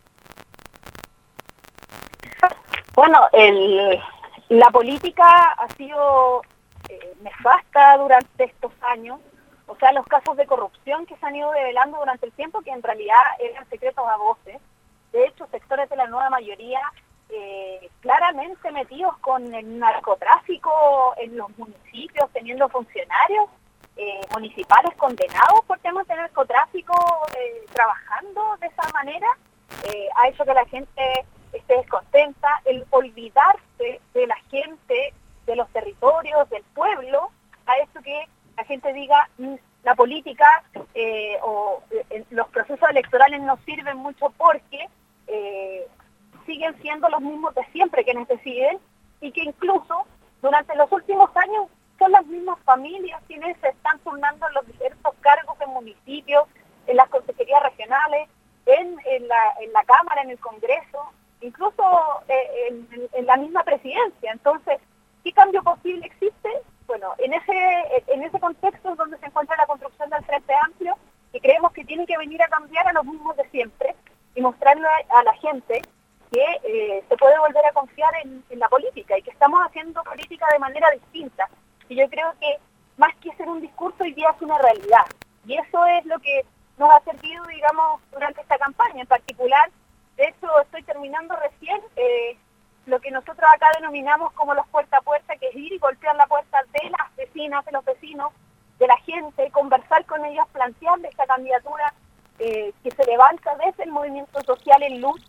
Bueno, el... la política ha sido eh, nefasta durante estos años, o sea, los casos de corrupción que se han ido develando durante el tiempo, que en realidad eran secretos a voces. De hecho, sectores de la nueva mayoría eh, claramente metidos con el narcotráfico en los municipios, teniendo funcionarios eh, municipales condenados por temas de narcotráfico, eh, trabajando de esa manera, eh, ha hecho que la gente esté descontenta. El olvidarse de la gente, de los territorios, del pueblo, ha hecho que la gente diga la política eh, o eh, los procesos electorales no sirven mucho porque eh, siguen siendo los mismos de siempre quienes deciden, y que incluso durante los últimos años son las mismas familias quienes se están turnando en los diversos cargos en municipios, en las consejerías regionales, en, en, la, en la Cámara, en el Congreso, incluso eh, en, en la misma presidencia. Entonces, ¿qué cambio posible existe? Bueno, en ese en ese contexto es donde se encuentra la construcción del Frente Amplio, que creemos que tiene que venir a cambiar a los mismos de siempre y mostrarle a, a la gente que eh, se puede volver a confiar en, en la política y que estamos haciendo política de manera distinta. Y yo creo que más que ser un discurso, hoy día es una realidad. Y eso es lo que nos ha servido, digamos, durante esta campaña en particular. De hecho, estoy terminando recién eh, lo que nosotros acá denominamos como los puerta a puerta, que es ir y golpear la puerta de las vecinas, de los vecinos, de la gente, conversar con ellos, plantearle esta candidatura eh, que se levanta desde el movimiento social en lucha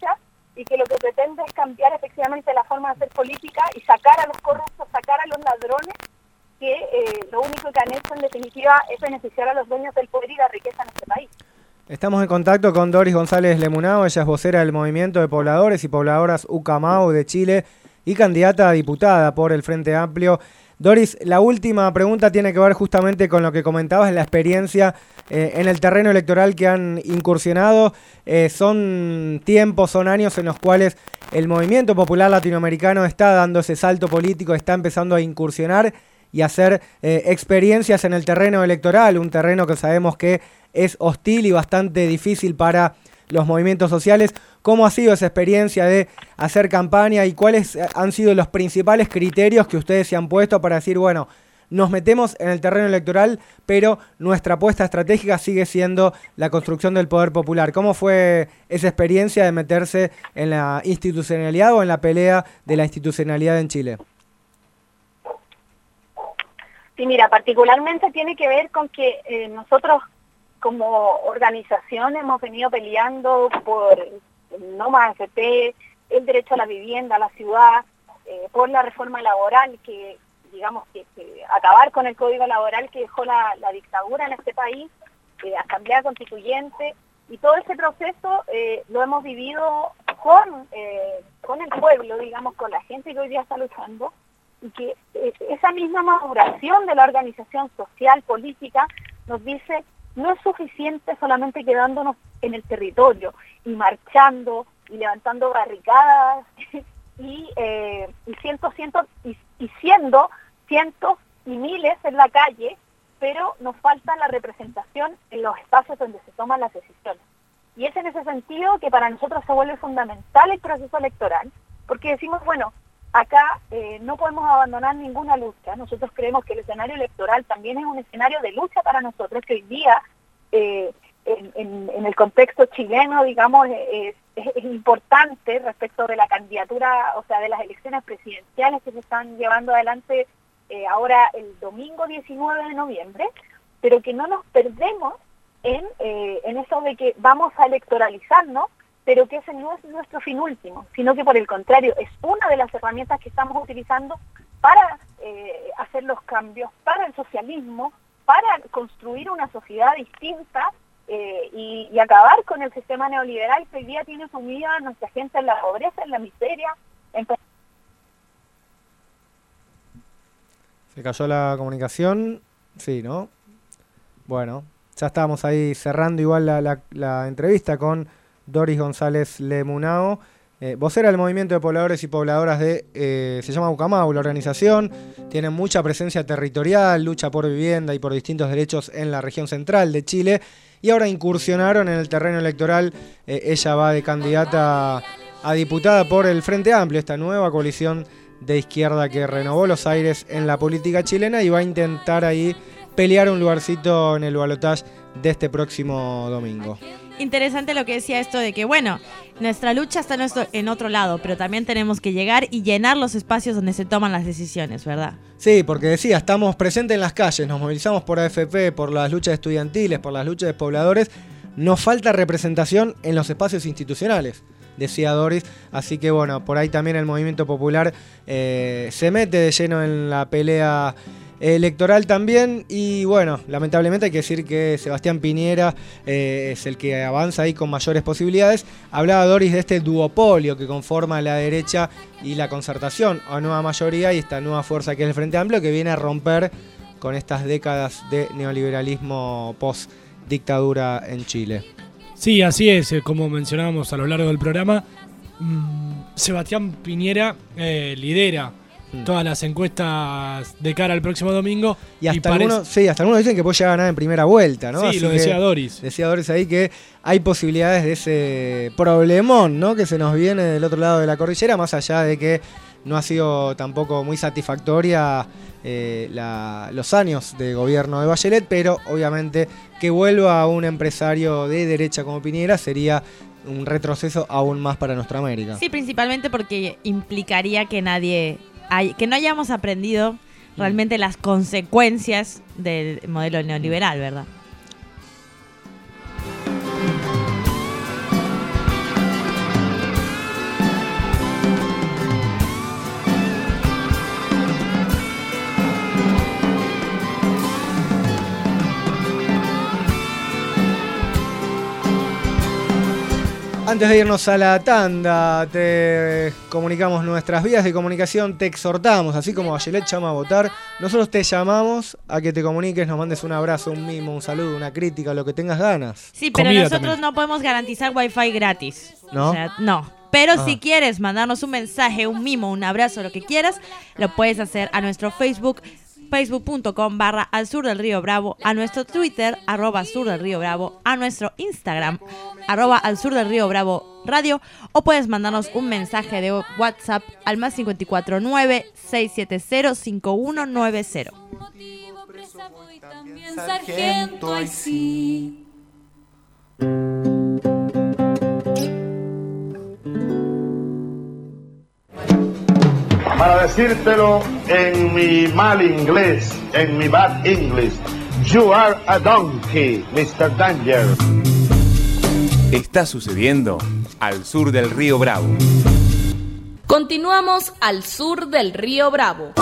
y que lo que pretende es cambiar efectivamente la forma de hacer política y sacar a los corruptos, sacar a los ladrones, que eh, lo único que han hecho en definitiva es beneficiar a los dueños del poder y la riqueza en este país. Estamos en contacto con Doris González Lemunao, ella es vocera del Movimiento de Pobladores y Pobladoras Ucamau de Chile y candidata a diputada por el Frente Amplio. Doris, la última pregunta tiene que ver justamente con lo que comentabas, la experiencia eh, en el terreno electoral que han incursionado. Eh, son tiempos, son años en los cuales el movimiento popular latinoamericano está dando ese salto político, está empezando a incursionar y hacer eh, experiencias en el terreno electoral, un terreno que sabemos que es hostil y bastante difícil para los movimientos sociales. ¿Cómo ha sido esa experiencia de hacer campaña y cuáles han sido los principales criterios que ustedes se han puesto para decir, bueno, nos metemos en el terreno electoral, pero nuestra apuesta estratégica sigue siendo la construcción del poder popular? ¿Cómo fue esa experiencia de meterse en la institucionalidad o en la pelea de la institucionalidad en Chile? Sí, mira, particularmente tiene que ver con que eh, nosotros como organización hemos venido peleando por no más F P, el derecho a la vivienda, a la ciudad, eh, por la reforma laboral, que digamos que, que acabar con el código laboral que dejó la, la dictadura en este país, eh, asamblea constituyente, y todo ese proceso eh, lo hemos vivido con, eh, con el pueblo, digamos, con la gente que hoy día está luchando, y que eh, esa misma maduración de la organización social, política, nos dice, no es suficiente solamente quedándonos en el territorio y marchando y levantando barricadas y, eh, y, cientos, cientos, y, y siendo cientos y miles en la calle, pero nos falta la representación en los espacios donde se toman las decisiones. Y es en ese sentido que para nosotros se vuelve fundamental el proceso electoral, porque decimos, bueno, acá eh, no podemos abandonar ninguna lucha. Nosotros creemos que el escenario electoral también es un escenario de lucha para nosotros, que hoy día, eh, en, en, en el contexto chileno, digamos, es, es, es importante respecto de la candidatura, o sea, de las elecciones presidenciales que se están llevando adelante eh, ahora el domingo diecinueve de noviembre, pero que no nos perdemos en, eh, en eso de que vamos a electoralizarnos, pero que ese no es nuestro fin último, sino que por el contrario es una de las herramientas que estamos utilizando para eh, hacer los cambios, para el socialismo, para construir una sociedad distinta eh, y, y acabar con el sistema neoliberal que hoy día tiene sumida a nuestra gente en la pobreza, en la miseria. En... ¿Se cayó la comunicación? Sí, ¿no? Bueno, ya estábamos ahí cerrando igual la, la, la entrevista con Doris González Lemunao, eh, vocera del Movimiento de Pobladores y Pobladoras de, eh, se llama Ucamau, la organización, tiene mucha presencia territorial, lucha por vivienda y por distintos derechos en la región central de Chile, y ahora incursionaron en el terreno electoral. eh, ella va de candidata a diputada por el Frente Amplio, esta nueva coalición de izquierda que renovó los aires en la política chilena, y va a intentar ahí pelear un lugarcito en el balotaje de este próximo domingo. Interesante lo que decía esto de que, bueno, nuestra lucha está en, nuestro, en otro lado, pero también tenemos que llegar y llenar los espacios donde se toman las decisiones, ¿verdad? Sí, porque decía, estamos presentes en las calles, nos movilizamos por A F P, por las luchas estudiantiles, por las luchas de pobladores, nos falta representación en los espacios institucionales, decía Doris, así que bueno, por ahí también el movimiento popular eh, se mete de lleno en la pelea electoral también, y bueno, lamentablemente hay que decir que Sebastián Piñera eh, es el que avanza ahí con mayores posibilidades. Hablaba Doris de este duopolio que conforma la derecha y la concertación a nueva mayoría, y esta nueva fuerza que es el Frente Amplio, que viene a romper con estas décadas de neoliberalismo post-dictadura en Chile. Sí, así es, como mencionábamos a lo largo del programa, mmm, Sebastián Piñera eh, lidera todas las encuestas de cara al próximo domingo. Y hasta y algunos, parece... sí, hasta algunos dicen que puede llegar a ganar en primera vuelta, ¿no? Sí, Así lo decía Doris. Decía Doris ahí que hay posibilidades de ese problemón, ¿no?, que se nos viene del otro lado de la cordillera, más allá de que no ha sido tampoco muy satisfactoria eh, la, los años de gobierno de Bachelet, pero obviamente que vuelva un empresario de derecha como Piñera sería un retroceso aún más para nuestra América. Sí, principalmente porque implicaría que nadie... Hay, que no hayamos aprendido realmente las consecuencias del modelo neoliberal, ¿verdad? Antes de irnos a la tanda, te comunicamos nuestras vías de comunicación, te exhortamos, así como Bachelet llama a votar, nosotros te llamamos a que te comuniques, nos mandes un abrazo, un mimo, un saludo, una crítica, lo que tengas ganas. Sí, pero Comida nosotros también. no podemos garantizar wifi gratis. ¿No? O sea, no. Pero Ah. si quieres mandarnos un mensaje, un mimo, un abrazo, lo que quieras, lo puedes hacer a nuestro Facebook, facebook.com barra al sur del río Bravo, a nuestro Twitter, arroba sur del río Bravo, a nuestro Instagram, arroba al sur del río Bravo Radio, o puedes mandarnos un mensaje de WhatsApp al más cinco cuatro nueve, seis siete cero, cinco uno nueve cero. También sargento, ay sí. Para decírtelo en mi mal inglés, en mi bad English, you are a donkey, mister Danger. Está sucediendo al sur del río Bravo. Continuamos al sur del río Bravo.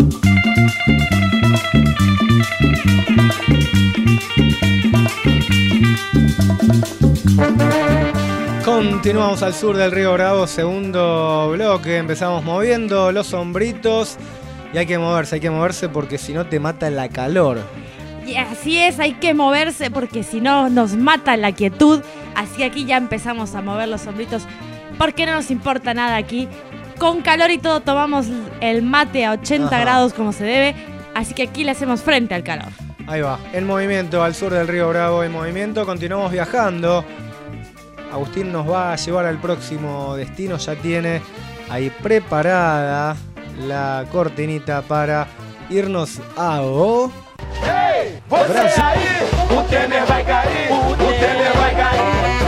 Continuamos al sur del río Bravo, segundo bloque, empezamos moviendo los hombritos y hay que moverse, hay que moverse porque si no te mata la calor. Y así es, hay que moverse porque si no nos mata la quietud. Así aquí ya empezamos a mover los hombritos porque no nos importa nada aquí. Con calor y todo tomamos el mate a ochenta Ajá. grados como se debe. Así que aquí le hacemos frente al calor. Ahí va, en movimiento al sur del río Bravo, en movimiento, continuamos viajando. Agustín nos va a llevar al próximo destino, ya tiene ahí preparada la cortinita para irnos a O. Ei, você Brasil. aí, o Temer vai cair, o Temer vai cair.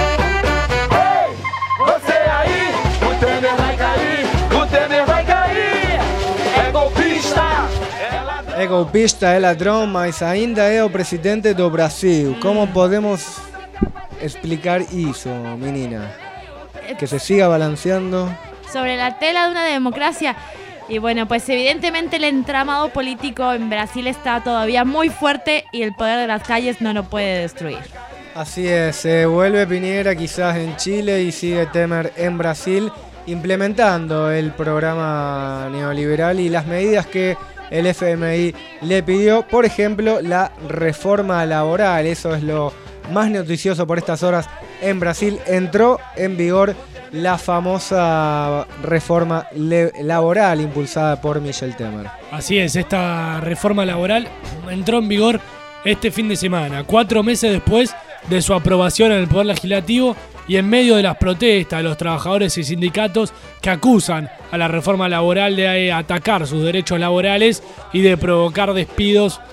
Ei, você aí, o Temer vai cair, o Temer vai cair. É golpista, é ladrão. É golpista, é ladrão, mas ainda é o presidente do Brasil. Como podemos explicar eso, menina? Que se siga balanceando. Sobre la tela de una democracia. Y bueno, pues evidentemente el entramado político en Brasil está todavía muy fuerte y el poder de las calles no lo puede destruir. Así es, se vuelve Piñera quizás en Chile y sigue Temer en Brasil implementando el programa neoliberal y las medidas que el F M I le pidió, por ejemplo, la reforma laboral. Eso es lo más noticioso por estas horas en Brasil. Entró en vigor la famosa reforma laboral impulsada por Michel Temer. Así es, esta reforma laboral entró en vigor este fin de semana, cuatro meses después de su aprobación en el Poder Legislativo y en medio de las protestas de los trabajadores y sindicatos que acusan a la reforma laboral de atacar sus derechos laborales y de provocar despidos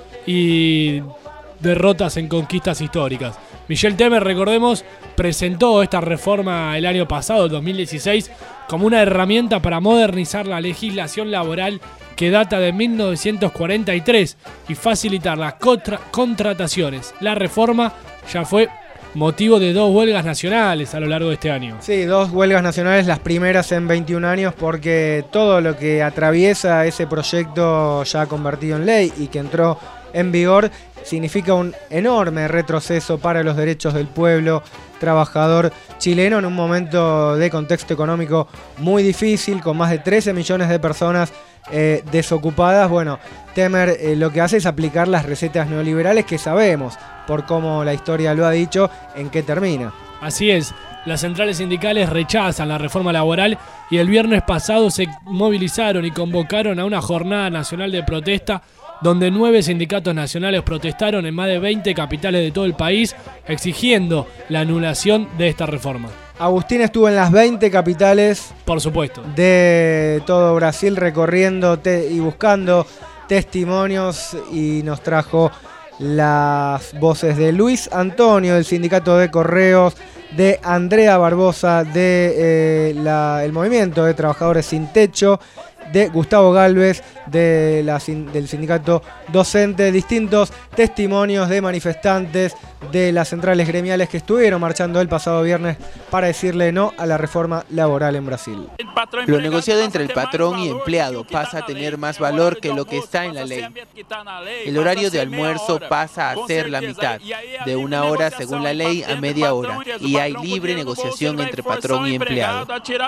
y derrotas en conquistas históricas. Michel Temer, recordemos, presentó esta reforma el año pasado, el dos mil dieciséis, como una herramienta para modernizar la legislación laboral que data de mil novecientos cuarenta y tres y facilitar las contra- contrataciones. La reforma ya fue motivo de dos huelgas nacionales a lo largo de este año. Sí, dos huelgas nacionales, las primeras en veintiún años, porque todo lo que atraviesa ese proyecto ya convertido en ley y que entró en vigor significa un enorme retroceso para los derechos del pueblo trabajador chileno en un momento de contexto económico muy difícil, con más de trece millones de personas eh, desocupadas. Bueno, Temer eh, lo que hace es aplicar las recetas neoliberales que sabemos, por cómo la historia lo ha dicho, en qué termina. Así es, las centrales sindicales rechazan la reforma laboral y el viernes pasado se movilizaron y convocaron a una jornada nacional de protesta donde nueve sindicatos nacionales protestaron en más de veinte capitales de todo el país exigiendo la anulación de esta reforma. Agustín estuvo en las veinte capitales, por supuesto, de todo Brasil recorriendo te- y buscando testimonios y nos trajo las voces de Luis Antonio del Sindicato de Correos, de Andrea Barbosa de eh, la, el Movimiento de Trabajadores Sin Techo, de Gustavo Gálvez de la, del sindicato docente, distintos testimonios de manifestantes de las centrales gremiales que estuvieron marchando el pasado viernes para decirle no a la reforma laboral en Brasil. Lo negociado entre el patrón y empleado pasa a tener más valor que lo que está en la ley. El horario de almuerzo pasa a ser la mitad, de una hora según la ley a media hora, y hay libre negociación entre patrón y empleado.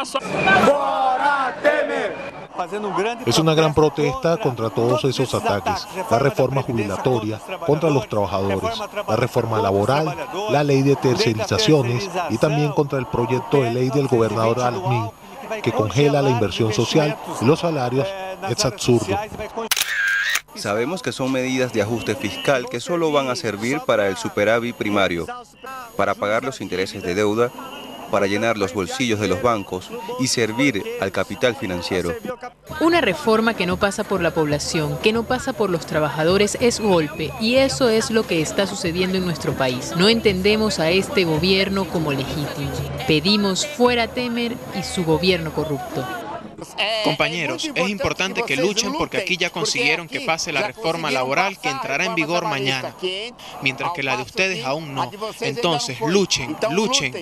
Es una gran protesta contra todos esos ataques, la reforma jubilatoria, contra los trabajadores, la reforma laboral, la ley de tercerizaciones y también contra el proyecto de ley del gobernador Almín, que congela la inversión social y los salarios. Es absurdo. Sabemos que son medidas de ajuste fiscal que solo van a servir para el superávit primario, para pagar los intereses de deuda, para llenar los bolsillos de los bancos y servir al capital financiero. Una reforma que no pasa por la población, que no pasa por los trabajadores, es golpe, y eso es lo que está sucediendo en nuestro país. No entendemos a este gobierno como legítimo. Pedimos fuera Temer y su gobierno corrupto. Compañeros, es importante que luchen porque aquí ya consiguieron que pase la reforma laboral que entrará en vigor mañana, mientras que la de ustedes aún no. Entonces, luchen, luchen.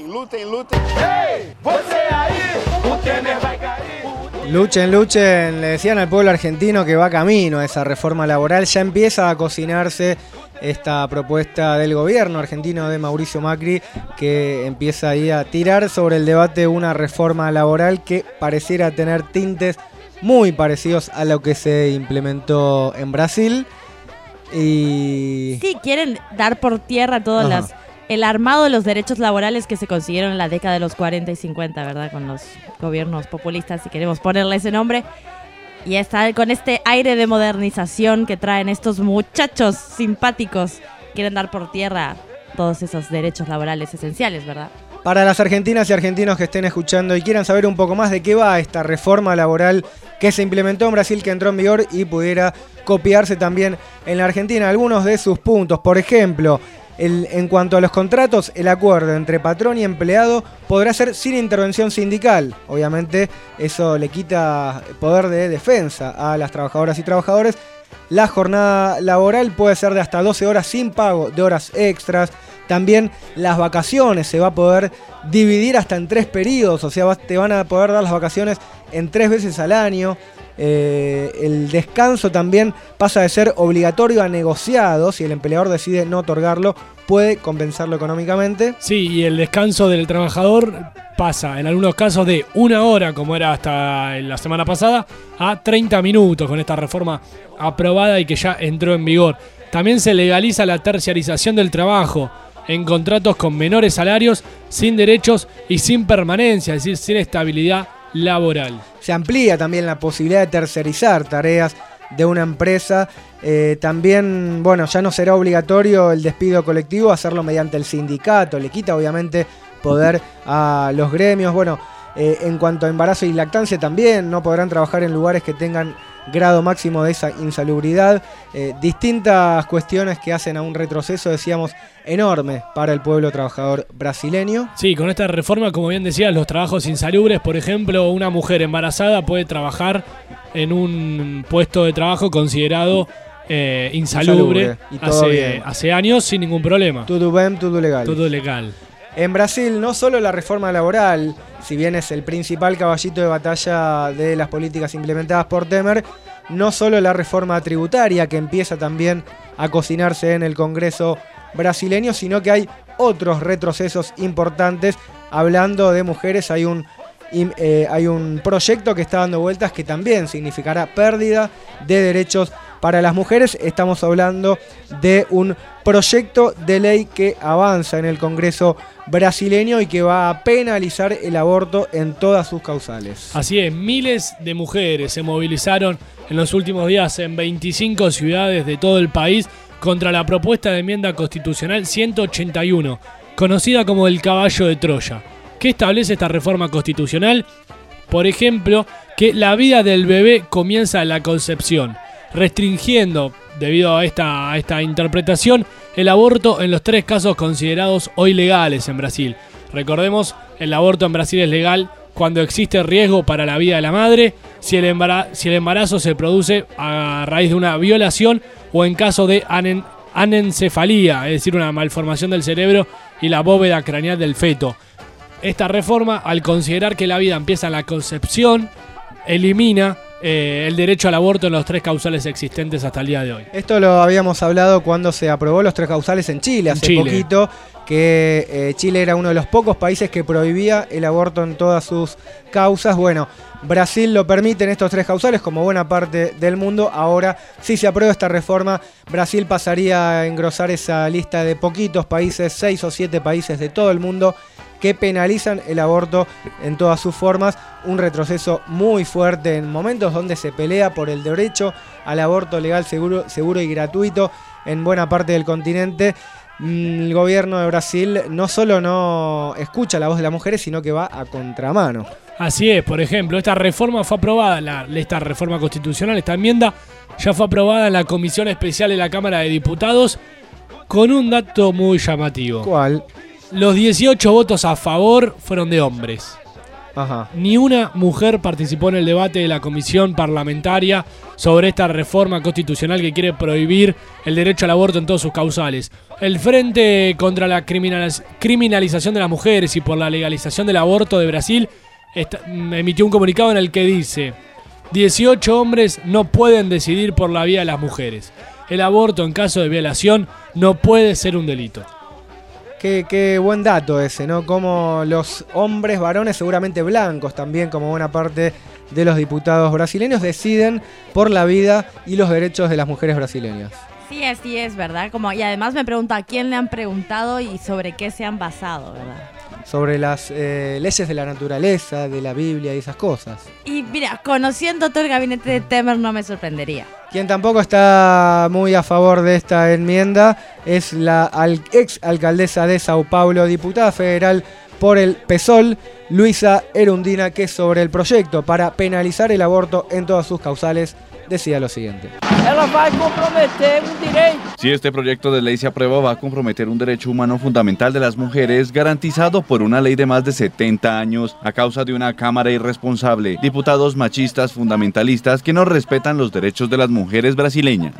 Luchen, luchen, le decían al pueblo argentino que va camino a esa reforma laboral. Ya empieza a cocinarse esta propuesta del gobierno argentino de Mauricio Macri, que empieza ahí a tirar sobre el debate una reforma laboral que pareciera tener tintes muy parecidos a lo que se implementó en Brasil. Y sí, quieren dar por tierra todo las, el armado de los derechos laborales que se consiguieron en la década de los cuarenta y cincuenta, ¿verdad? Con los gobiernos populistas, si queremos ponerle ese nombre. Y está con este aire de modernización que traen estos muchachos simpáticos. Quieren dar por tierra todos esos derechos laborales esenciales, ¿verdad? Para las argentinas y argentinos que estén escuchando y quieran saber un poco más de qué va esta reforma laboral que se implementó en Brasil, que entró en vigor y pudiera copiarse también en la Argentina, algunos de sus puntos. Por ejemplo, el, en cuanto a los contratos, el acuerdo entre patrón y empleado podrá ser sin intervención sindical. Obviamente eso le quita poder de defensa a las trabajadoras y trabajadores. La jornada laboral puede ser de hasta doce horas sin pago de horas extras. También las vacaciones se va a poder dividir hasta en tres periodos, o sea, te van a poder dar las vacaciones en tres veces al año. Eh, el descanso también pasa de ser obligatorio a negociado. Si el empleador decide no otorgarlo, puede compensarlo económicamente. Sí, y el descanso del trabajador pasa en algunos casos de una hora, como era hasta la semana pasada, a treinta minutos con esta reforma aprobada y que ya entró en vigor. También se legaliza la terciarización del trabajo en contratos con menores salarios, sin derechos y sin permanencia, es decir, sin estabilidad laboral. Se amplía también la posibilidad de tercerizar tareas de una empresa. Eh, también, bueno, ya no será obligatorio el despido colectivo, hacerlo mediante el sindicato. Le quita obviamente poder a los gremios. Bueno, eh, en cuanto a embarazo y lactancia también no podrán trabajar en lugares que tengan grado máximo de esa insalubridad. Eh, distintas cuestiones que hacen a un retroceso, decíamos, enorme para el pueblo trabajador brasileño. Sí, con esta reforma, como bien decías, los trabajos insalubres, por ejemplo, una mujer embarazada puede trabajar en un puesto de trabajo considerado eh, insalubre, insalubre y todo hace, bien. hace años sin ningún problema. Todo bien, todo legal. Todo legal. En Brasil, no solo la reforma laboral, si bien es el principal caballito de batalla de las políticas implementadas por Temer, no solo la reforma tributaria, que empieza también a cocinarse en el Congreso brasileño, sino que hay otros retrocesos importantes. Hablando de mujeres, hay un, eh, hay un proyecto que está dando vueltas que también significará pérdida de derechos para las mujeres. Estamos hablando de un proyecto de ley que avanza en el Congreso brasileño y que va a penalizar el aborto en todas sus causales. Así es, miles de mujeres se movilizaron en los últimos días en veinticinco ciudades de todo el país contra la propuesta de enmienda constitucional ciento ochenta y uno, conocida como el caballo de Troya. ¿Qué establece esta reforma constitucional? Por ejemplo, que la vida del bebé comienza en la concepción, restringiendo, debido a esta, a esta interpretación, el aborto en los tres casos considerados hoy legales en Brasil. Recordemos, el aborto en Brasil es legal cuando existe riesgo para la vida de la madre, si el, embarazo, si el embarazo se produce a raíz de una violación o en caso de anen, anencefalía, es decir, una malformación del cerebro y la bóveda craneal del feto. Esta reforma, al considerar que la vida empieza en la concepción, elimina eh, el derecho al aborto en los tres causales existentes hasta el día de hoy. Esto lo habíamos hablado cuando se aprobó los tres causales en Chile, hace Chile. poquito, que eh, Chile era uno de los pocos países que prohibía el aborto en todas sus causas. Bueno, Brasil lo permite en estos tres causales, como buena parte del mundo. Ahora, si se aprueba esta reforma, Brasil pasaría a engrosar esa lista de poquitos países, seis o siete países de todo el mundo, que penalizan el aborto en todas sus formas. Un retroceso muy fuerte en momentos donde se pelea por el derecho al aborto legal, seguro, seguro y gratuito en buena parte del continente. El gobierno de Brasil no solo no escucha la voz de las mujeres, sino que va a contramano. Así es, por ejemplo, esta reforma fue aprobada, la, esta reforma constitucional, esta enmienda, ya fue aprobada en la Comisión Especial de la Cámara de Diputados con un dato muy llamativo. ¿Cuál? Los dieciocho votos a favor fueron de hombres. Ajá. Ni una mujer participó en el debate de la comisión parlamentaria sobre esta reforma constitucional que quiere prohibir el derecho al aborto en todos sus causales. El Frente contra la Criminaliz- Criminalización de las Mujeres y por la Legalización del Aborto de Brasil está, emitió un comunicado en el que dice: dieciocho hombres no pueden decidir por la vida de las mujeres. El aborto en caso de violación no puede ser un delito. Qué, qué buen dato ese, ¿no? Como los hombres varones, seguramente blancos también, como buena parte de los diputados brasileños, deciden por la vida y los derechos de las mujeres brasileñas. Sí, así es, ¿verdad? Como, y además me pregunta a quién le han preguntado y sobre qué se han basado, ¿verdad? Sobre las eh, leyes de la naturaleza, de la Biblia y esas cosas. Y mira, conociendo todo el gabinete de Temer no me sorprendería. Quien tampoco está muy a favor de esta enmienda es la al- ex alcaldesa de Sao Paulo, diputada federal por el P SOL, Luisa Erundina, que sobre el proyecto para penalizar el aborto en todas sus causales decía lo siguiente. Ela vai comprometer un derecho. Si este proyecto de ley se aprueba, va a comprometer un derecho humano fundamental de las mujeres, garantizado por una ley de más de setenta años, a causa de una Cámara irresponsable, diputados machistas fundamentalistas que no respetan los derechos de las mujeres brasileñas.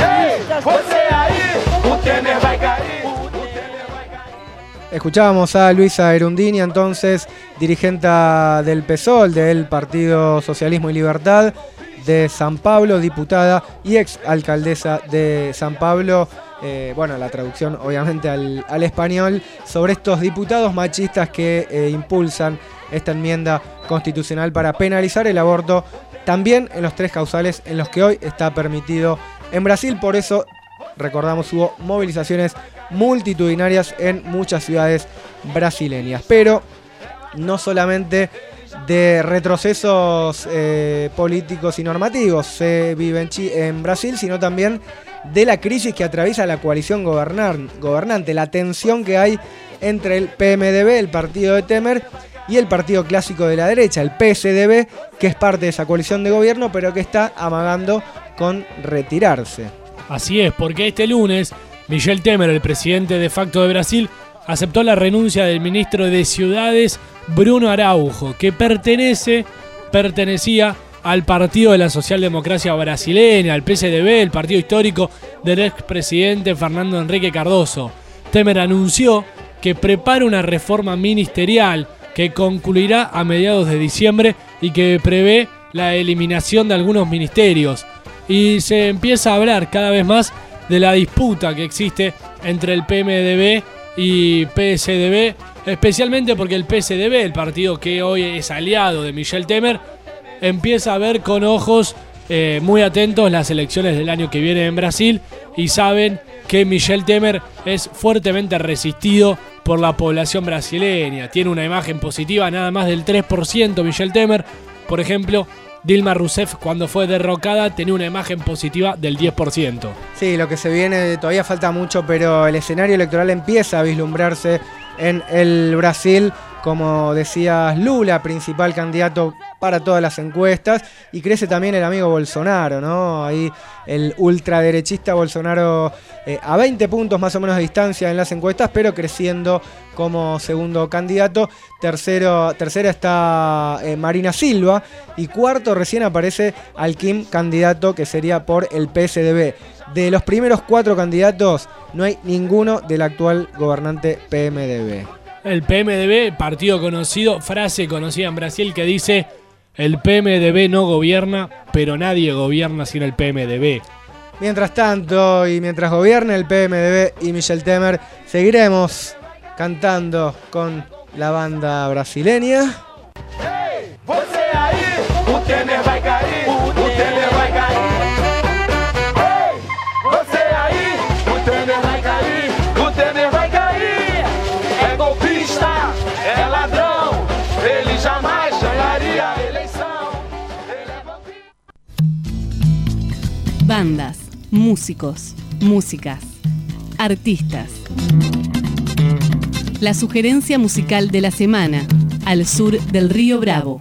Escuchábamos a Luisa Erundini, entonces dirigente del P SOL, del Partido Socialismo y Libertad de San Pablo, diputada y ex alcaldesa de San Pablo. Eh, bueno, la traducción obviamente al, al español, sobre estos diputados machistas que eh, impulsan esta enmienda constitucional para penalizar el aborto también en los tres causales en los que hoy está permitido en Brasil. Por eso, recordamos, hubo movilizaciones multitudinarias en muchas ciudades brasileñas. Pero no solamente de retrocesos eh, políticos y normativos se vive en, Chi- en Brasil, sino también de la crisis que atraviesa la coalición gobernar- gobernante, la tensión que hay entre el P M D B, el partido de Temer, y el partido clásico de la derecha, el P S D B, que es parte de esa coalición de gobierno, pero que está amagando con retirarse. Así es, porque este lunes Michel Temer, el presidente de facto de Brasil, aceptó la renuncia del ministro de Ciudades, Bruno Araujo, que pertenece, pertenecía al Partido de la Socialdemocracia Brasileña, al P S D B, el partido histórico del expresidente Fernando Henrique Cardoso. Temer anunció que prepara una reforma ministerial que concluirá a mediados de diciembre y que prevé la eliminación de algunos ministerios. Y se empieza a hablar cada vez más de la disputa que existe entre el P M D B y P S D B, especialmente porque el P S D B, el partido que hoy es aliado de Michel Temer, empieza a ver con ojos eh, muy atentos las elecciones del año que viene en Brasil y saben que Michel Temer es fuertemente resistido por la población brasileña. Tiene una imagen positiva nada más del tres por ciento Michel Temer. Por ejemplo, Dilma Rousseff, cuando fue derrocada, tenía una imagen positiva del diez por ciento. Sí, lo que se viene todavía falta mucho, pero el escenario electoral empieza a vislumbrarse en el Brasil como decías, Lula, principal candidato para todas las encuestas, y crece también el amigo Bolsonaro, ¿no? Ahí el ultraderechista Bolsonaro eh, a veinte puntos más o menos de distancia en las encuestas, pero creciendo como segundo candidato. Tercero, tercera está eh, Marina Silva, y cuarto recién aparece Alquim, candidato que sería por el P S D B. De los primeros cuatro candidatos no hay ninguno del actual gobernante P M D B. El P M D B, partido conocido, frase conocida en Brasil que dice: el P M D B no gobierna, pero nadie gobierna sin el P M D B. Mientras tanto, y mientras gobierne el P M D B y Michel Temer, seguiremos cantando con la banda brasileña. Hey, você aí, o Temer vai cair, o Temer vai cair. Hey, você aí, o Temer vai cair, o Temer vai cair. É golpista, é ladrão, ele jamais ganharia a eleição. Ele é golpista. Bandas, músicos, músicas, artistas. La sugerencia musical de la semana, al sur del Río Bravo.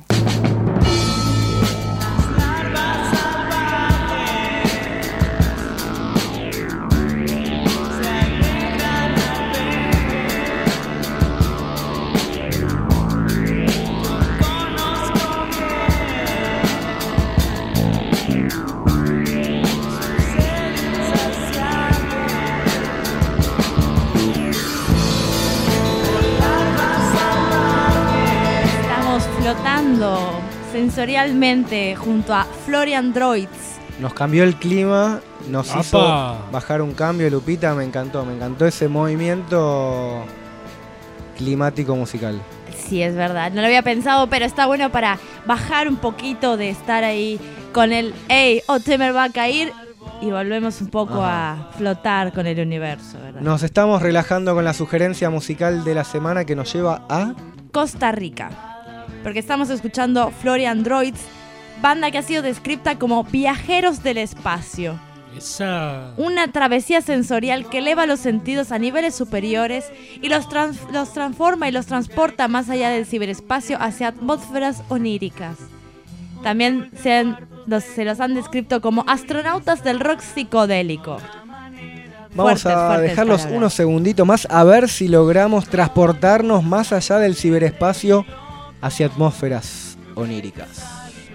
Sensorialmente junto a Florian Droids. Nos cambió el clima, nos ¡Apa! hizo bajar un cambio. Lupita, me encantó, me encantó ese movimiento climático musical. Sí, es verdad, no lo había pensado, pero está bueno para bajar un poquito de estar ahí con el "Ey, o Temer va a caer", y volvemos un poco Ajá. a flotar con el universo, ¿verdad? Nos estamos relajando con la sugerencia musical de la semana que nos lleva a Costa Rica, porque estamos escuchando Florian Droids, banda que ha sido descrita como viajeros del espacio. Esa... Una travesía sensorial que eleva los sentidos a niveles superiores y los, trans los transforma y los transporta más allá del ciberespacio hacia atmósferas oníricas. También se, han, los, se los han descrito como astronautas del rock psicodélico. Vamos fuertes, a fuertes dejarlos palabras. Unos segunditos más a ver si logramos transportarnos más allá del ciberespacio hacia atmósferas oníricas.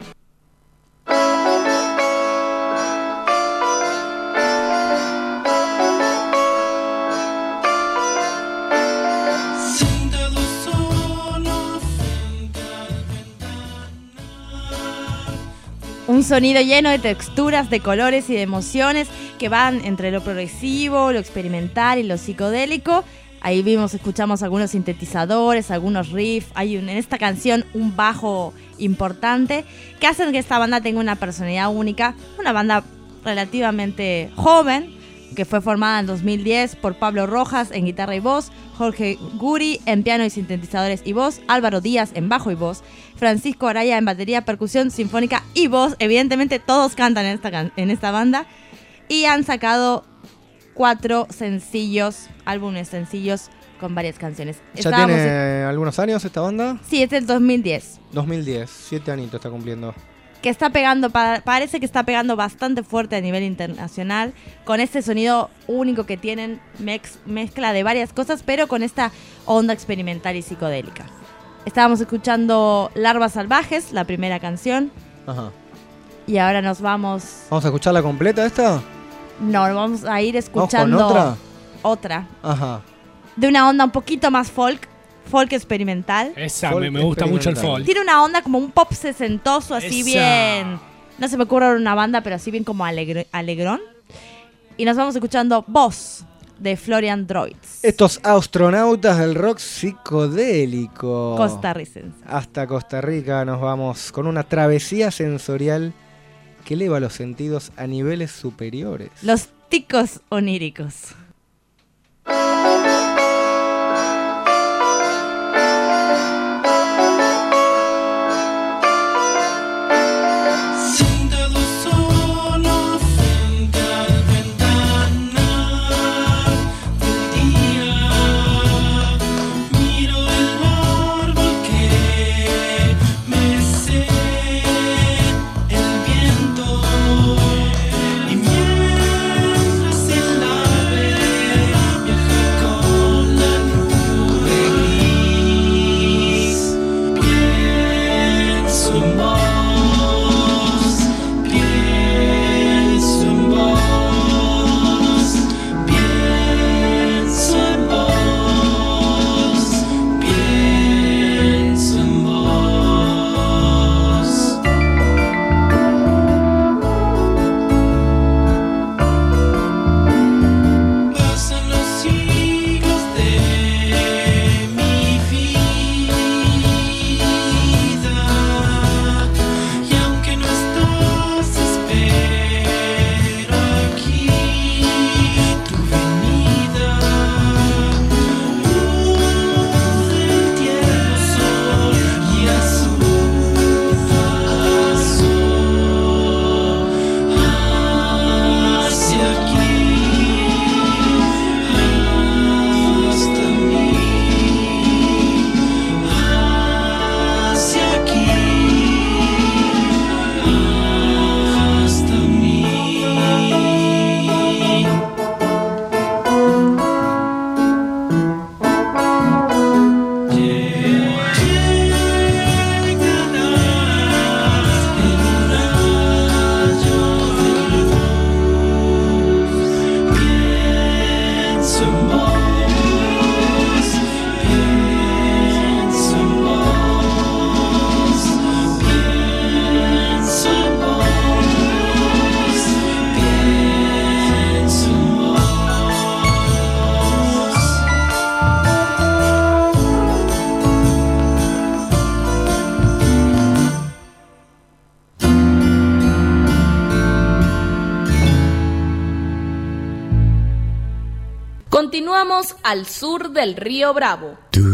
Un sonido lleno de texturas, de colores y de emociones que van entre lo progresivo, lo experimental y lo psicodélico. Ahí vimos, escuchamos algunos sintetizadores, algunos riffs. Hay un, en esta canción un bajo importante que hacen que esta banda tenga una personalidad única. Una banda relativamente joven que fue formada en dos mil diez por Pablo Rojas en guitarra y voz, Jorge Guri en piano y sintetizadores y voz, Álvaro Díaz en bajo y voz, Francisco Araya en batería, percusión sinfónica y voz. Evidentemente todos cantan en esta, en esta banda. Y han sacado cuatro sencillos, álbumes sencillos con varias canciones. ¿Ya Estábamos tiene en... algunos años esta banda? Sí, es del dos mil diez. dos mil diez, siete añitos está cumpliendo. Que está pegando, parece que está pegando bastante fuerte a nivel internacional, con este sonido único que tienen, mex, mezcla de varias cosas, pero con esta onda experimental y psicodélica. Estábamos escuchando Larvas Salvajes, la primera canción. Ajá. Y ahora nos vamos... ¿Vamos a escucharla completa esta? No, vamos a ir escuchando... ¿Vamos con otra? Otra. Ajá. De una onda un poquito más folk. Folk experimental. Esa, folk me, me gusta mucho el folk. Tiene una onda como un pop sesentoso, así Esa. bien... No se me ocurre una banda, pero así bien como alegre, alegrón. Y nos vamos escuchando Voz, de Florian Droids. Estos astronautas del rock psicodélico. Costarricense. Hasta Costa Rica nos vamos con una travesía sensorial que eleva los sentidos a niveles superiores. Los ticos oníricos. Miro el árbol Continuamos al sur del río Bravo.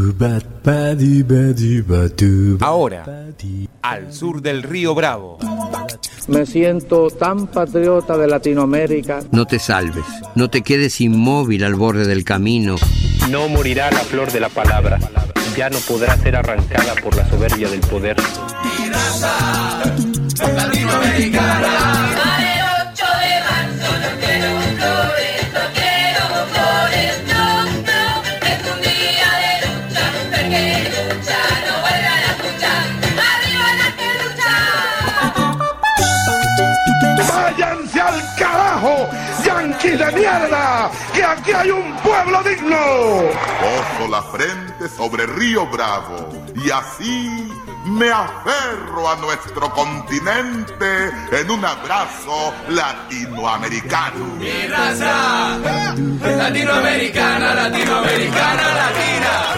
Ahora, al sur del río Bravo. Me siento tan patriota de Latinoamérica. No te salves, no te quedes inmóvil al borde del camino. No morirá la flor de la palabra, ya no podrá ser arrancada por la soberbia del poder. Mi raza latinoamericana. Para el ocho de marzo no quiero flores, no quiero flores, no, no. Es un día de lucha, mujer que lucha, no vuelvan a escuchar. Arriba las que luchan. ¡Váyanse al carajo, yanquis de mierda! ¡Que aquí hay un pueblo digno! Poso la frente sobre Río Bravo y así me aferro a nuestro continente en un abrazo latinoamericano. Mi raza latinoamericana, latinoamericana, latina.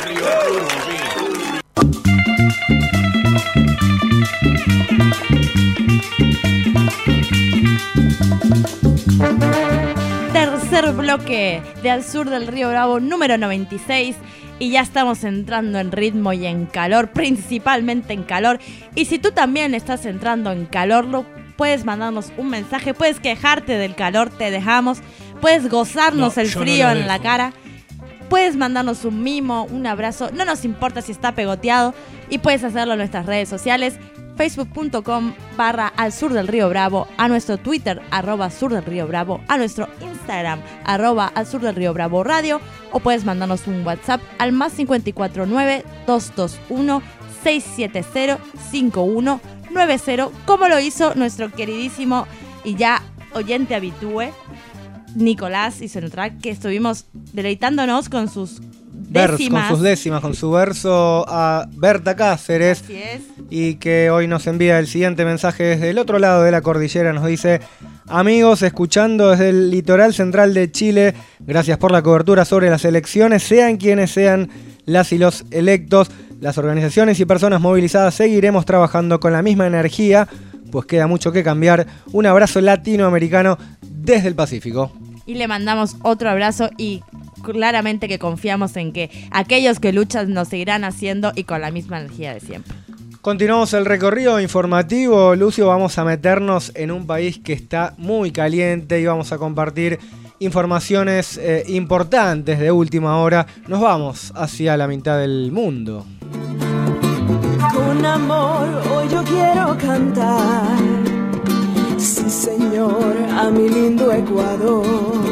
Tercer bloque de Al Sur del Río Bravo número noventa y seis. Y ya estamos entrando en ritmo y en calor, principalmente en calor. Y si tú también estás entrando en calor, lo puedes mandarnos un mensaje, puedes quejarte del calor, te dejamos. Puedes gozarnos No, el yo frío no lo en la dejo. cara. Puedes mandarnos un mimo, un abrazo, no nos importa si está pegoteado. Y puedes hacerlo en nuestras redes sociales, facebook.com barra al sur del río Bravo, a nuestro Twitter, arroba sur del río Bravo, a nuestro Instagram, arroba al sur del río Bravo Radio, o puedes mandarnos un WhatsApp al más cinco cuatro nueve, dos dos uno, seis siete cero, cinco uno nueve cero, como lo hizo nuestro queridísimo y ya oyente habitúe, Nicolás y Sonotrack, que estuvimos deleitándonos con sus Vers, décimas. con sus décimas, con su verso a Berta Cáceres. Así es. Y que hoy nos envía el siguiente mensaje desde el otro lado de la cordillera. Nos dice: amigos, escuchando desde el litoral central de Chile, gracias por la cobertura sobre las elecciones, sean quienes sean las y los electos, las organizaciones y personas movilizadas seguiremos trabajando con la misma energía, pues queda mucho que cambiar. Un abrazo latinoamericano desde el Pacífico. Y le mandamos otro abrazo y claramente que confiamos en que aquellos que luchan nos seguirán haciendo y con la misma energía de siempre. Continuamos el recorrido informativo, Lucio. Vamos a meternos en un país que está muy caliente y vamos a compartir informaciones eh, importantes de última hora. Nos vamos hacia la mitad del mundo. Con amor hoy yo quiero cantar, sí señor, a mi lindo Ecuador.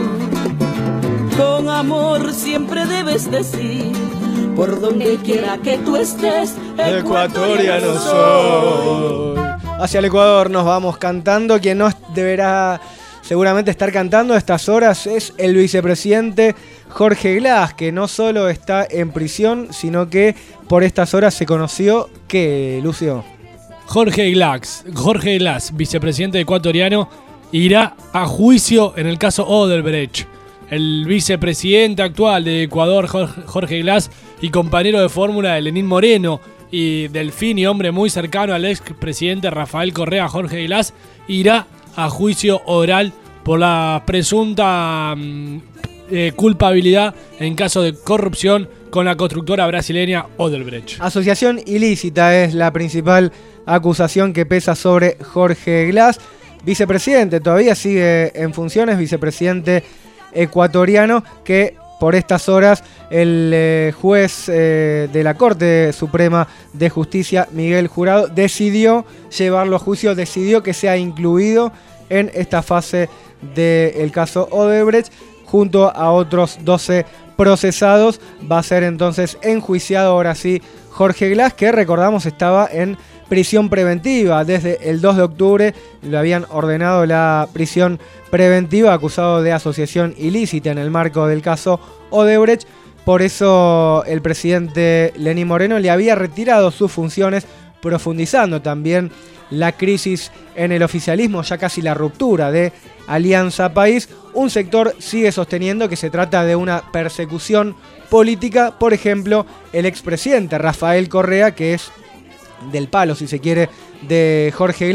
Con amor siempre debes decir, por donde quiera que tú estés, ecuatoriano soy. Hacia el Ecuador nos vamos cantando. Quien nos deberá seguramente estar cantando a estas horas es el vicepresidente Jorge Glass, que no solo está en prisión, sino que por estas horas se conoció que, Lucio. Jorge Glass, Jorge Glass, vicepresidente ecuatoriano, irá a juicio en el caso Odebrecht. El vicepresidente actual de Ecuador, Jorge Glass, y compañero de fórmula de Lenín Moreno y Delfín y hombre muy cercano al expresidente Rafael Correa, Jorge Glass, irá a juicio oral por la presunta eh, culpabilidad en caso de corrupción con la constructora brasileña Odebrecht. Asociación ilícita es la principal acusación que pesa sobre Jorge Glass, vicepresidente, todavía sigue en funciones, vicepresidente ecuatoriano, que por estas horas el eh, juez eh, de la Corte Suprema de Justicia, Miguel Jurado, decidió llevarlo a juicio, decidió que sea incluido en esta fase del caso Odebrecht, junto a otros doce procesados. Va a ser entonces enjuiciado ahora sí Jorge Glass, que recordamos estaba en prisión preventiva desde el dos de octubre, le habían ordenado la prisión preventiva, acusado de asociación ilícita en el marco del caso Odebrecht. Por eso el presidente Lenín Moreno le había retirado sus funciones, profundizando también la crisis en el oficialismo, ya casi la ruptura de Alianza País. Un sector sigue sosteniendo que se trata de una persecución política. Por ejemplo, el expresidente Rafael Correa, que es del palo, si se quiere, de Jorge Glass,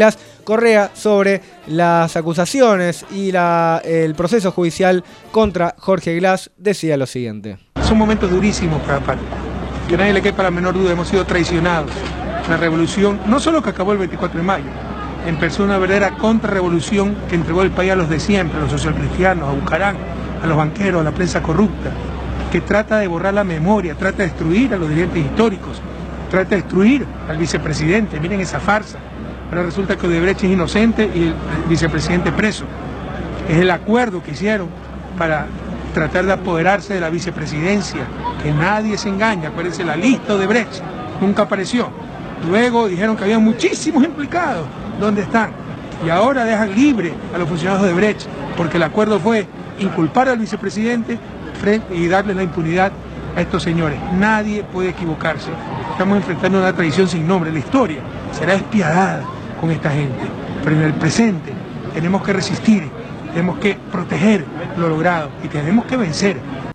Correa sobre las acusaciones y la, el proceso judicial contra Jorge Glass. Decía lo siguiente. Son momentos durísimos para la patria, que a nadie le quepa la menor duda, hemos sido traicionados. La revolución, no solo que acabó el veinticuatro de mayo, empezó una verdadera contrarrevolución que entregó el país a los de siempre, a los socialcristianos, a Bucarán, a los banqueros, a la prensa corrupta, que trata de borrar la memoria, trata de destruir a los dirigentes históricos, trata de destruir al vicepresidente. Miren esa farsa. Ahora resulta que Odebrecht es inocente y el vicepresidente preso. Es el acuerdo que hicieron para tratar de apoderarse de la vicepresidencia, que nadie se engaña. Acuérdense, la lista de Odebrecht nunca apareció. Luego dijeron que había muchísimos implicados. ¿Dónde están? Y ahora dejan libre a los funcionarios de Odebrecht, porque el acuerdo fue inculpar al vicepresidente y darle la impunidad a estos señores. Nadie puede equivocarse. Estamos enfrentando una traición sin nombre. La historia será despiadada con esta gente, pero en el presente tenemos que resistir, tenemos que proteger lo logrado y tenemos que vencer.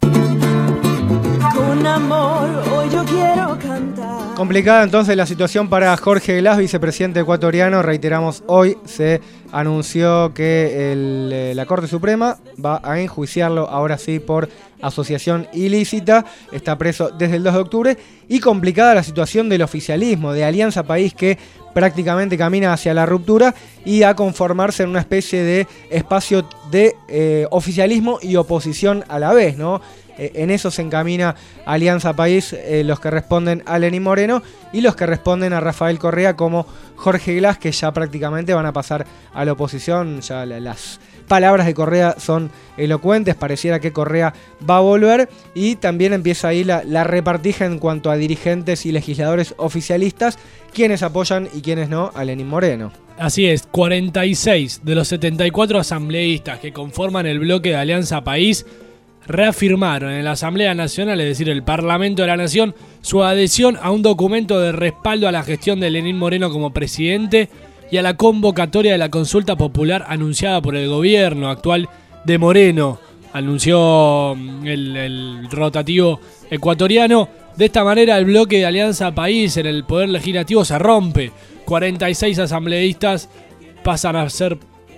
Con amor hoy yo quiero cantar. Complicada entonces la situación para Jorge Glass, vicepresidente ecuatoriano. Reiteramos, hoy se anunció que el, la Corte Suprema va a enjuiciarlo ahora sí por asociación ilícita. Está preso desde el dos de octubre. Y complicada la situación del oficialismo, de Alianza País, que prácticamente camina hacia la ruptura y a conformarse en una especie de espacio de eh, oficialismo y oposición a la vez, ¿no? Eh, en eso se encamina Alianza País, eh, los que responden a Lenín Moreno y los que responden a Rafael Correa, como Jorge Glass, que ya prácticamente van a pasar a la oposición. Ya la, las palabras de Correa son elocuentes, pareciera que Correa va a volver, y también empieza ahí la, la repartija en cuanto a dirigentes y legisladores oficialistas, quienes apoyan y quienes no a Lenín Moreno. Así es, cuarenta y seis de los setenta y cuatro asambleístas que conforman el bloque de Alianza País reafirmaron en la Asamblea Nacional, es decir, el Parlamento de la Nación, su adhesión a un documento de respaldo a la gestión de Lenín Moreno como presidente y a la convocatoria de la consulta popular anunciada por el gobierno actual de Moreno, anunció el, el rotativo ecuatoriano. De esta manera, el bloque de Alianza País en el Poder Legislativo se rompe. cuarenta y seis asambleístas pasan a ser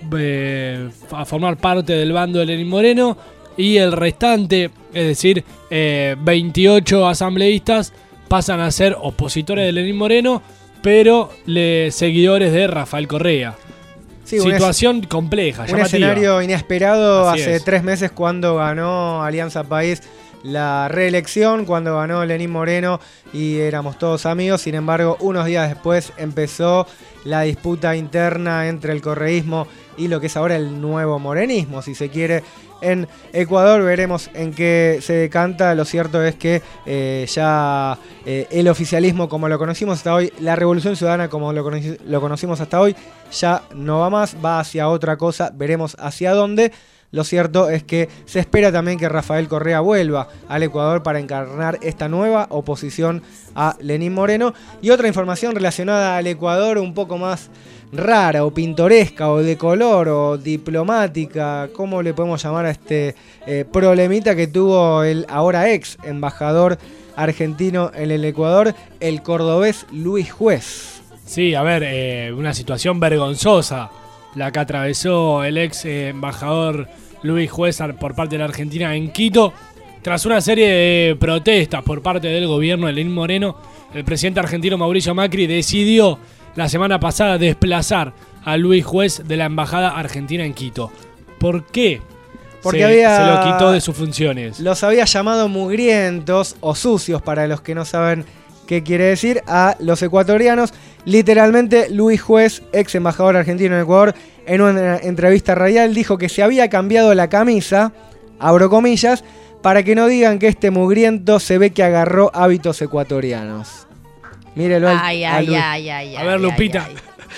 eh, a formar parte del bando de Lenín Moreno, y el restante, es decir, eh, veintiocho asambleístas pasan a ser opositores de Lenín Moreno, pero le, seguidores de Rafael Correa. Sí, situación es, compleja, un llamativa. Escenario inesperado. Así hace es. tres meses, cuando ganó Alianza País la reelección, cuando ganó Lenín Moreno y éramos todos amigos. Sin embargo, unos días después empezó la disputa interna entre el correísmo y lo que es ahora el nuevo morenismo, si se quiere, en Ecuador. Veremos en qué se decanta. Lo cierto es que eh, ya eh, el oficialismo como lo conocimos hasta hoy, la Revolución Ciudadana como lo, conoci- lo conocimos hasta hoy, ya no va más, va hacia otra cosa. Veremos hacia dónde. Lo cierto es que se espera también que Rafael Correa vuelva al Ecuador para encarnar esta nueva oposición a Lenín Moreno. Y otra información relacionada al Ecuador, un poco más rara o pintoresca o de color o diplomática, ¿cómo le podemos llamar a este eh, problemita que tuvo el ahora ex embajador argentino en el Ecuador, el cordobés Luis Juez? Sí, a ver, eh, una situación vergonzosa la que atravesó el ex eh, embajador Luis Juez por parte de la Argentina en Quito. Tras una serie de protestas por parte del gobierno de Lenín Moreno, el presidente argentino Mauricio Macri decidió la semana pasada desplazar a Luis Juez de la embajada argentina en Quito. ¿Por qué? Porque se, había, se lo quitó de sus funciones. Los había llamado mugrientos o sucios, para los que no saben qué quiere decir, a los ecuatorianos. Literalmente, Luis Juez, ex embajador argentino en Ecuador, en una entrevista radial dijo que se había cambiado la camisa, abro comillas, para que no digan que este mugriento se ve que agarró hábitos ecuatorianos. Mírelo al, ay, a ay, Luis. ay, ay, A ver, Lupita.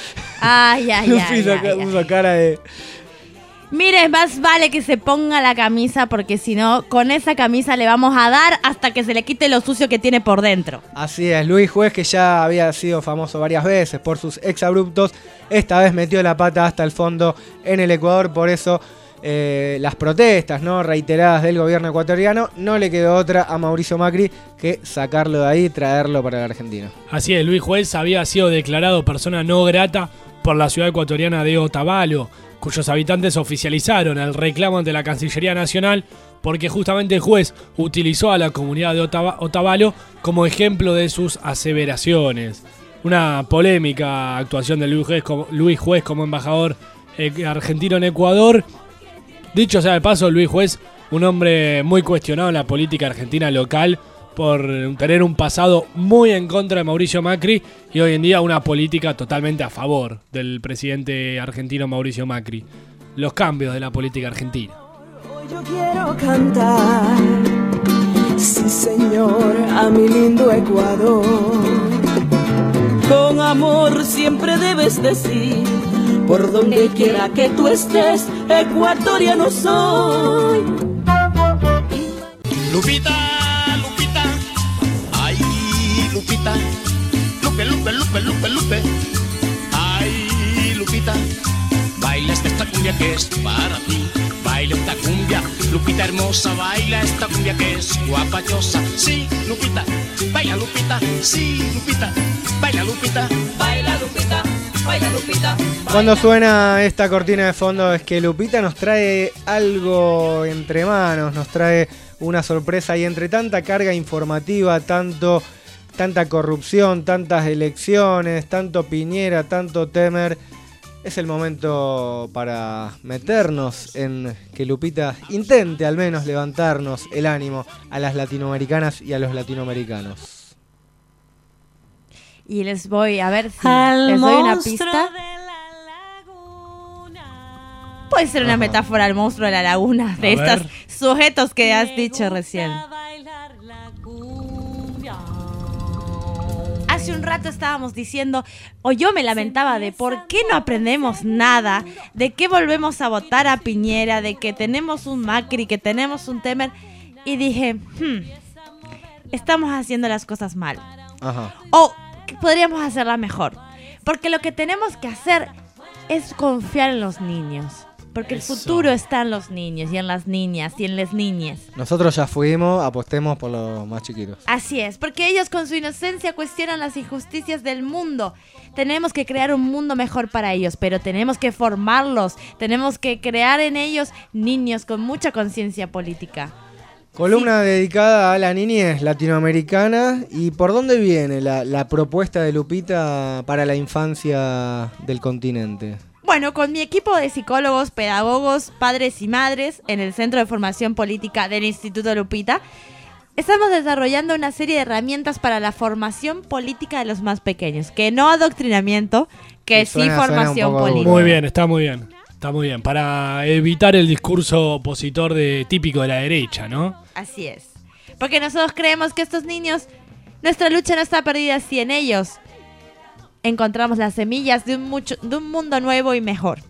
Ay, ay, Lupita ay, ay, puso ay. cara de... Mire, más vale que se ponga la camisa, porque si no, con esa camisa le vamos a dar hasta que se le quite lo sucio que tiene por dentro. Así es, Luis Juez, que ya había sido famoso varias veces por sus exabruptos, esta vez metió la pata hasta el fondo en el Ecuador. Por eso eh, las protestas, ¿no?, reiteradas del gobierno ecuatoriano, no le quedó otra a Mauricio Macri que sacarlo de ahí y traerlo para la Argentina. Así es, Luis Juez había sido declarado persona no grata por la ciudad ecuatoriana de Otavalo, cuyos habitantes oficializaron el reclamo ante la Cancillería Nacional porque justamente el juez utilizó a la comunidad de Otavalo como ejemplo de sus aseveraciones. Una polémica actuación de Luis Juez como, Luis Juez como embajador eh, argentino en Ecuador. Dicho sea de paso, Luis Juez, un hombre muy cuestionado en la política argentina local por tener un pasado muy en contra de Mauricio Macri y hoy en día una política totalmente a favor del presidente argentino Mauricio Macri. Los cambios de la política argentina. Hoy yo quiero cantar, sí señor, a mi lindo Ecuador. Con amor siempre debes decir, por donde quiera que tú estés, ecuatoriano soy. Lupita, Lupita, ay, Lupita, Lupe, Lupe, Lupe, Lupe, Lupe, ay, Lupita, baila esta cumbia que es para ti, baila esta cumbia, Lupita hermosa, baila esta cumbia que es guapachosa, sí, Lupita, baila Lupita, sí, Lupita, baila Lupita, baila Lupita, baila Lupita. Cuando suena esta cortina de fondo es que Lupita nos trae algo entre manos, nos trae una sorpresa y entre tanta carga informativa, tanto, tanta corrupción, tantas elecciones, tanto Piñera, tanto Temer, es el momento para meternos en que Lupita intente al menos levantarnos el ánimo a las latinoamericanas y a los latinoamericanos. Y les voy a ver si Al les doy una monstruo pista. Puede ser una Ajá. metáfora al monstruo de la laguna, de A estos ver. sujetos que has dicho recién. Hace un rato estábamos diciendo, o yo me lamentaba de por qué no aprendemos nada, de que volvemos a votar a Piñera, de que tenemos un Macri, que tenemos un Temer, y dije, hmm, estamos haciendo las cosas mal. Ajá. O que podríamos hacerla mejor. Porque lo que tenemos que hacer es confiar en los niños. Porque Eso. el futuro está en los niños y en las niñas y en las niñas. Nosotros ya fuimos, apostemos por los más chiquitos. Así es, porque ellos con su inocencia cuestionan las injusticias del mundo. Tenemos que crear un mundo mejor para ellos, pero tenemos que formarlos. Tenemos que crear en ellos niños con mucha conciencia política. Columna dedicada a la niñez latinoamericana. ¿Y por dónde viene la, la propuesta de Lupita para la infancia del continente? Bueno, con mi equipo de psicólogos, pedagogos, padres y madres en el Centro de Formación Política del Instituto Lupita, estamos desarrollando una serie de herramientas para la formación política de los más pequeños. Que no adoctrinamiento, que sí Suena- suena un formación poco política. Muy bien, está muy bien. Está muy bien. Para evitar el discurso opositor de, típico de la derecha, ¿no? Así es. Porque nosotros creemos que estos niños, nuestra lucha no está perdida si en ellos encontramos las semillas de un, mucho, de un mundo nuevo y mejor.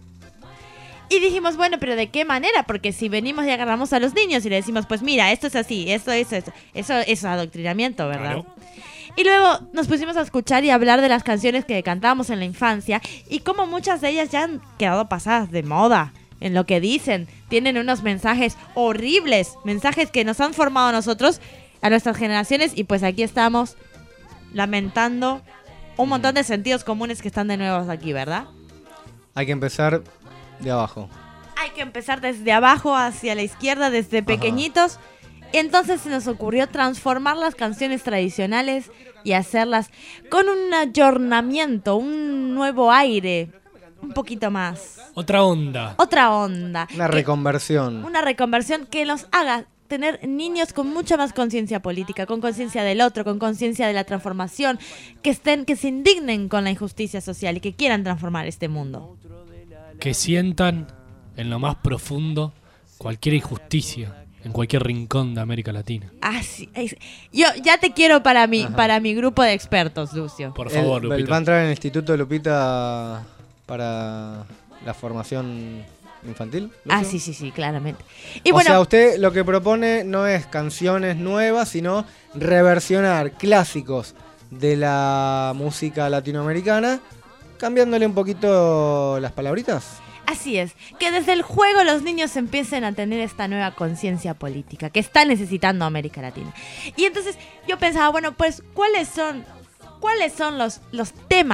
Y dijimos, bueno, pero ¿de qué manera? Porque si venimos y agarramos a los niños y le decimos, pues mira, esto es así, esto es eso, eso es adoctrinamiento, ¿verdad? Claro. Y luego nos pusimos a escuchar y hablar de las canciones que cantábamos en la infancia y cómo muchas de ellas ya han quedado pasadas de moda en lo que dicen. Tienen unos mensajes horribles, mensajes que nos han formado a nosotros, a nuestras generaciones, y pues aquí estamos lamentando un montón de sentidos comunes que están de nuevo aquí, ¿verdad? Hay que empezar de abajo. Hay que empezar desde abajo hacia la izquierda, desde pequeñitos. Entonces se nos ocurrió transformar las canciones tradicionales y hacerlas con un ayornamiento, un nuevo aire, un poquito más. Otra onda. Otra onda. Una Que- reconversión. Una reconversión que nos haga tener niños con mucha más conciencia política, con conciencia del otro, con conciencia de la transformación, que estén, que se indignen con la injusticia social y que quieran transformar este mundo. Que sientan en lo más profundo cualquier injusticia en cualquier rincón de América Latina. Así es. Yo ya te quiero para mi, para mi grupo de expertos, Lucio. Por favor, Él- Lupita. él va a entrar en el Instituto Lupita para la formación infantil. Ah, Lucio? sí, sí, sí, claramente. Y o bueno, sea, usted lo que propone no es canciones nuevas, sino reversionar clásicos de la música latinoamericana, cambiándole un poquito las palabritas. así es. Que desde el juego los niños empiecen a tener esta nueva conciencia política que está necesitando América Latina. Y entonces yo pensaba, bueno, pues, ¿cuáles son, cuáles son los, los temas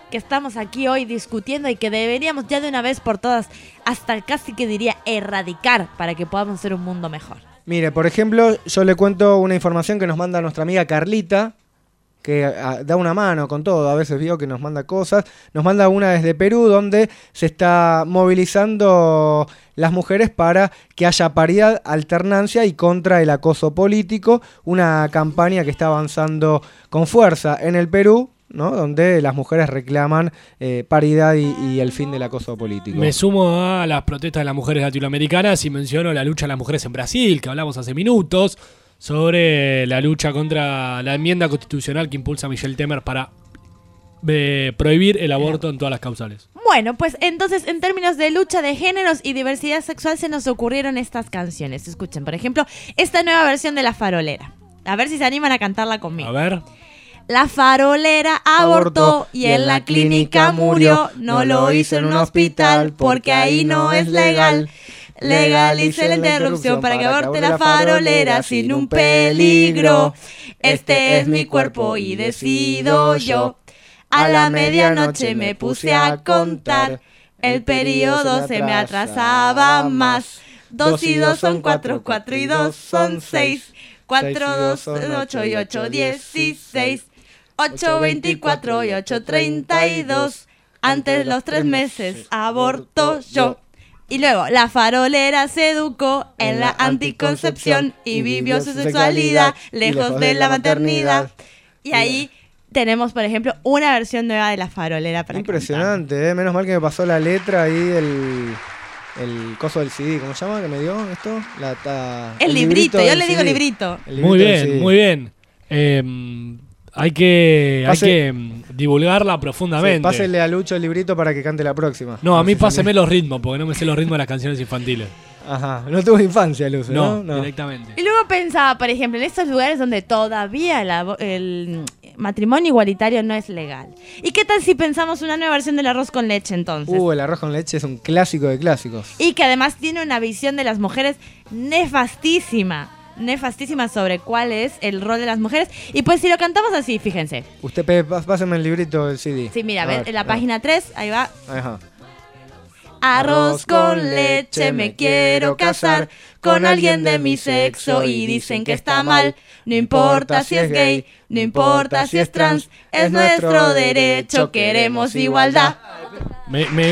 que estamos aquí hoy discutiendo y que deberíamos ya de una vez por todas, hasta casi que diría erradicar para que podamos hacer un mundo mejor? Mire, por ejemplo, yo le cuento una información que nos manda nuestra amiga Carlita, que a, da una mano con todo, a veces veo que nos manda cosas, nos manda una desde Perú donde se está movilizando las mujeres para que haya paridad, alternancia y contra el acoso político, una campaña que está avanzando con fuerza en el Perú, ¿no? Donde las mujeres reclaman eh, paridad y, y el fin del acoso político. Me sumo a las protestas de las mujeres latinoamericanas y menciono la lucha de las mujeres en Brasil, que hablamos hace minutos, sobre la lucha contra la enmienda constitucional que impulsa Michel Temer para eh, prohibir el aborto en todas las causales. Bueno, pues entonces en términos de lucha de géneros y diversidad sexual se nos ocurrieron estas canciones. Escuchen, por ejemplo, esta nueva versión de La Farolera. A ver si se animan a cantarla conmigo. A ver. La farolera abortó y en la clínica murió. No lo hizo en un hospital porque ahí no es legal. Legalice la interrupción para que aborte la farolera sin un peligro. Este es mi cuerpo y decido yo. A la medianoche me puse a contar. El periodo se me atrasaba más. Dos y dos son cuatro, cuatro y dos son seis. Cuatro, dos son ocho y ocho, dieciséis. Ocho, veinticuatro y ocho, treinta y dos. Antes los tres meses aborto yo. Y luego, la farolera se educó en la anticoncepción y vivió su sexualidad lejos de la maternidad. Y ahí tenemos, por ejemplo, una versión nueva de la farolera para Impresionante, ¿eh? Menos mal que me pasó la letra ahí, el, el coso del C D. ¿Cómo se llama que me dio esto? La, ta, el, el librito, librito yo le digo C D. Librito. librito. Muy bien, muy bien. Eh, hay que, Pase, hay que divulgarla profundamente. Sí, pásele a Lucho el librito para que cante la próxima. No, a mí páseme los ritmos, porque no me sé los ritmos de las canciones infantiles. Ajá, no tuvo infancia, Lucho, ¿no? No, no, directamente. Y luego pensaba, por ejemplo, en estos lugares donde todavía el, el matrimonio igualitario no es legal. ¿Y qué tal si pensamos una nueva versión del arroz con leche entonces? Uh, el arroz con leche es un clásico de clásicos. Y que además tiene una visión de las mujeres nefastísima. nefastísima sobre cuál es el rol de las mujeres. Y pues si lo cantamos así, fíjense. Usted, Pepe, pásame el librito del C D. Sí, mira, a ver, en la página tres, ahí va. Ajá. Arroz con leche, me quiero casar con alguien de mi sexo y dicen que está mal. No importa si es gay, no importa si es trans, es nuestro derecho, queremos igualdad. Me... me...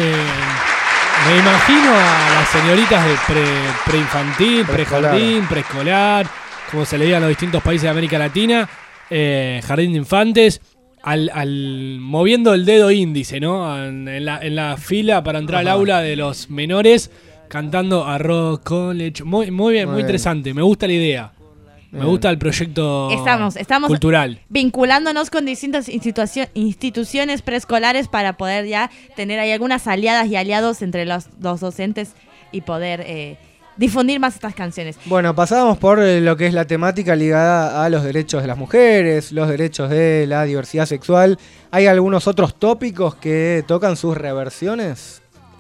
Me imagino a las señoritas de pre, preinfantil, prejardín, preescolar, como se le diga en los distintos países de América Latina, eh, jardín de infantes, al, al moviendo el dedo índice, ¿no? En, en, la, en la fila para entrar Ajá. al aula de los menores, cantando arroz con leche. Muy, muy bien, muy, muy interesante. Me gusta la idea. Me gusta el proyecto estamos, estamos cultural. Vinculándonos con distintas instituciones preescolares para poder ya tener ahí algunas aliadas y aliados entre los, los docentes y poder eh, difundir más estas canciones. Bueno, pasábamos por lo que es la temática ligada a los derechos de las mujeres, los derechos de la diversidad sexual. ¿Hay algunos otros tópicos que tocan sus reversiones?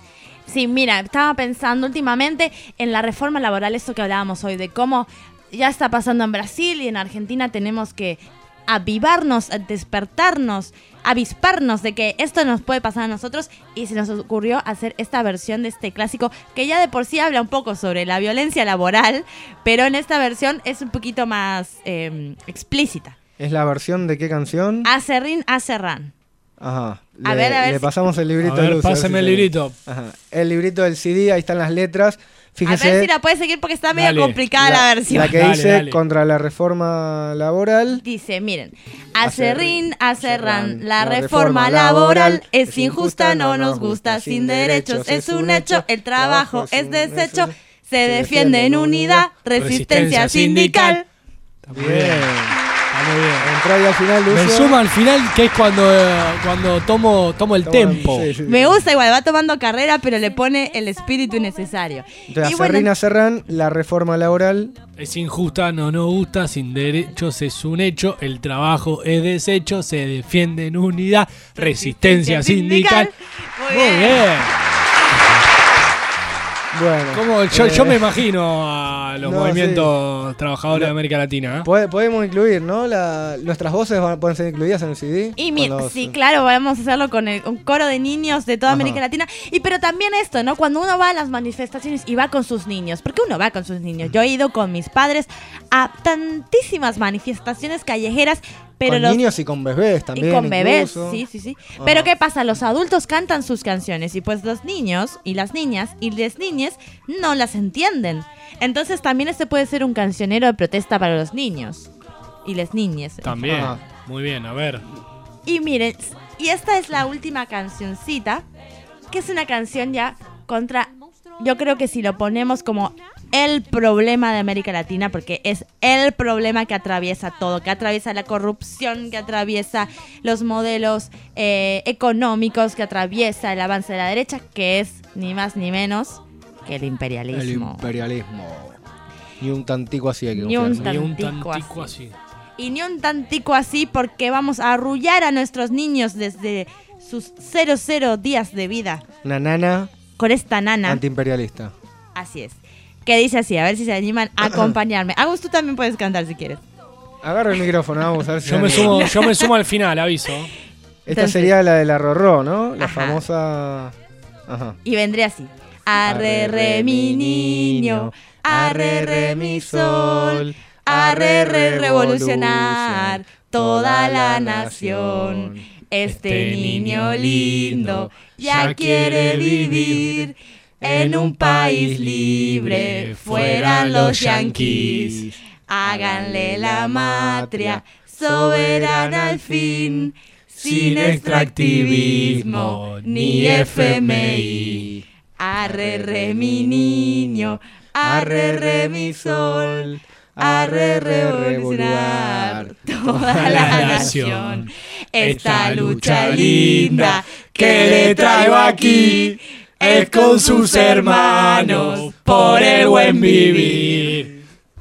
Sí, mira, estaba pensando últimamente en la reforma laboral, esto que hablábamos hoy, de cómo ya está pasando en Brasil y en Argentina. Tenemos que avivarnos, despertarnos, avisparnos de que esto nos puede pasar a nosotros, y se nos ocurrió hacer esta versión de este clásico que ya de por sí habla un poco sobre la violencia laboral, pero en esta versión es un poquito más eh, explícita. ¿Es la versión de qué canción? Acerrín, acerrán. Ajá. A le, ver, a ver. Le pasamos el librito. A ver, Luz, pásame a ver si el librito. Ajá. El librito del C D, ahí están las letras. Fíjese, a ver si la puede seguir porque está medio dale, complicada la, la versión. La que dale, dice dale. Contra la reforma laboral. Dice, miren, acerrín, acerrán, la reforma laboral es injusta, no nos gusta, sin derechos es un hecho, el trabajo es desecho, se defiende en unidad, resistencia sindical. Está muy bien. Está muy bien. Entró ahí al final, Lucio. Me suma al final, que es cuando, eh, cuando tomo, tomo el Toma, tempo. sí, sí, sí. Me gusta igual, va tomando carrera, pero le pone el espíritu necesario. Entonces, Y acerrín, bueno, acerrán, la reforma laboral. Es injusta, no nos gusta, sin derechos es un hecho, el trabajo es desecho, se defiende en unidad, resistencia sindical. Muy Muy bien. bien. Bueno, ¿Cómo? Yo, eh, yo me imagino a los no, movimientos sí. trabajadores Lo- de América Latina. ¿eh? Pod- Podemos incluir, ¿no? La, nuestras voces van- pueden ser incluidas en el C D. Y mi- Con los- sí, claro, vamos a hacerlo con el, un coro de niños de toda Ajá. América Latina. Y pero también esto, ¿no? Cuando uno va a las manifestaciones y va con sus niños, porque uno va con sus niños. Yo he ido con mis padres a tantísimas manifestaciones callejeras, pero con los niños y con bebés también. y con bebés, incluso. sí, sí, sí. Ajá. Pero ¿qué pasa? Los adultos cantan sus canciones y pues los niños y las niñas y las niñas no las entienden. Entonces también este puede ser un cancionero de protesta para los niños y las niñas. También. Ajá. Muy bien, a ver. Y miren, y esta es la última cancioncita, que es una canción ya contra, yo creo que si lo ponemos como el problema de América Latina, porque es el problema que atraviesa todo, que atraviesa la corrupción, que atraviesa los modelos eh, económicos, que atraviesa el avance de la derecha, que es ni más ni menos que el imperialismo. El imperialismo. Ni un tantico así hay que Ni un confiarse. Ni un tantico tantico así. así. Y ni un tantico así porque vamos a arrullar a nuestros niños desde sus cero cero días de vida Una nana con esta nana. antiimperialista. Así es. Que dice así, a ver si se animan a acompañarme. Agus, tú también puedes cantar si quieres. Agarra el micrófono, vamos a ver si Yo me, anima. sumo, yo me sumo al final, aviso. Esta Entonces- sería la de la Rorró, ¿no? La Ajá. famosa. Ajá. Y vendría así. Arre, re, mi niño. Arre, re, mi sol. Arre, re, revolucionar toda la nación. Este niño lindo ya quiere vivir en un país libre, fuera los yanquis. Háganle la matria soberana al fin, sin extractivismo ni F M I. Arre, re, mi niño, arre, re, mi sol, arre, re, revolucionar toda la nación. Esta lucha linda que le traigo aquí es con sus hermanos por el buen vivir.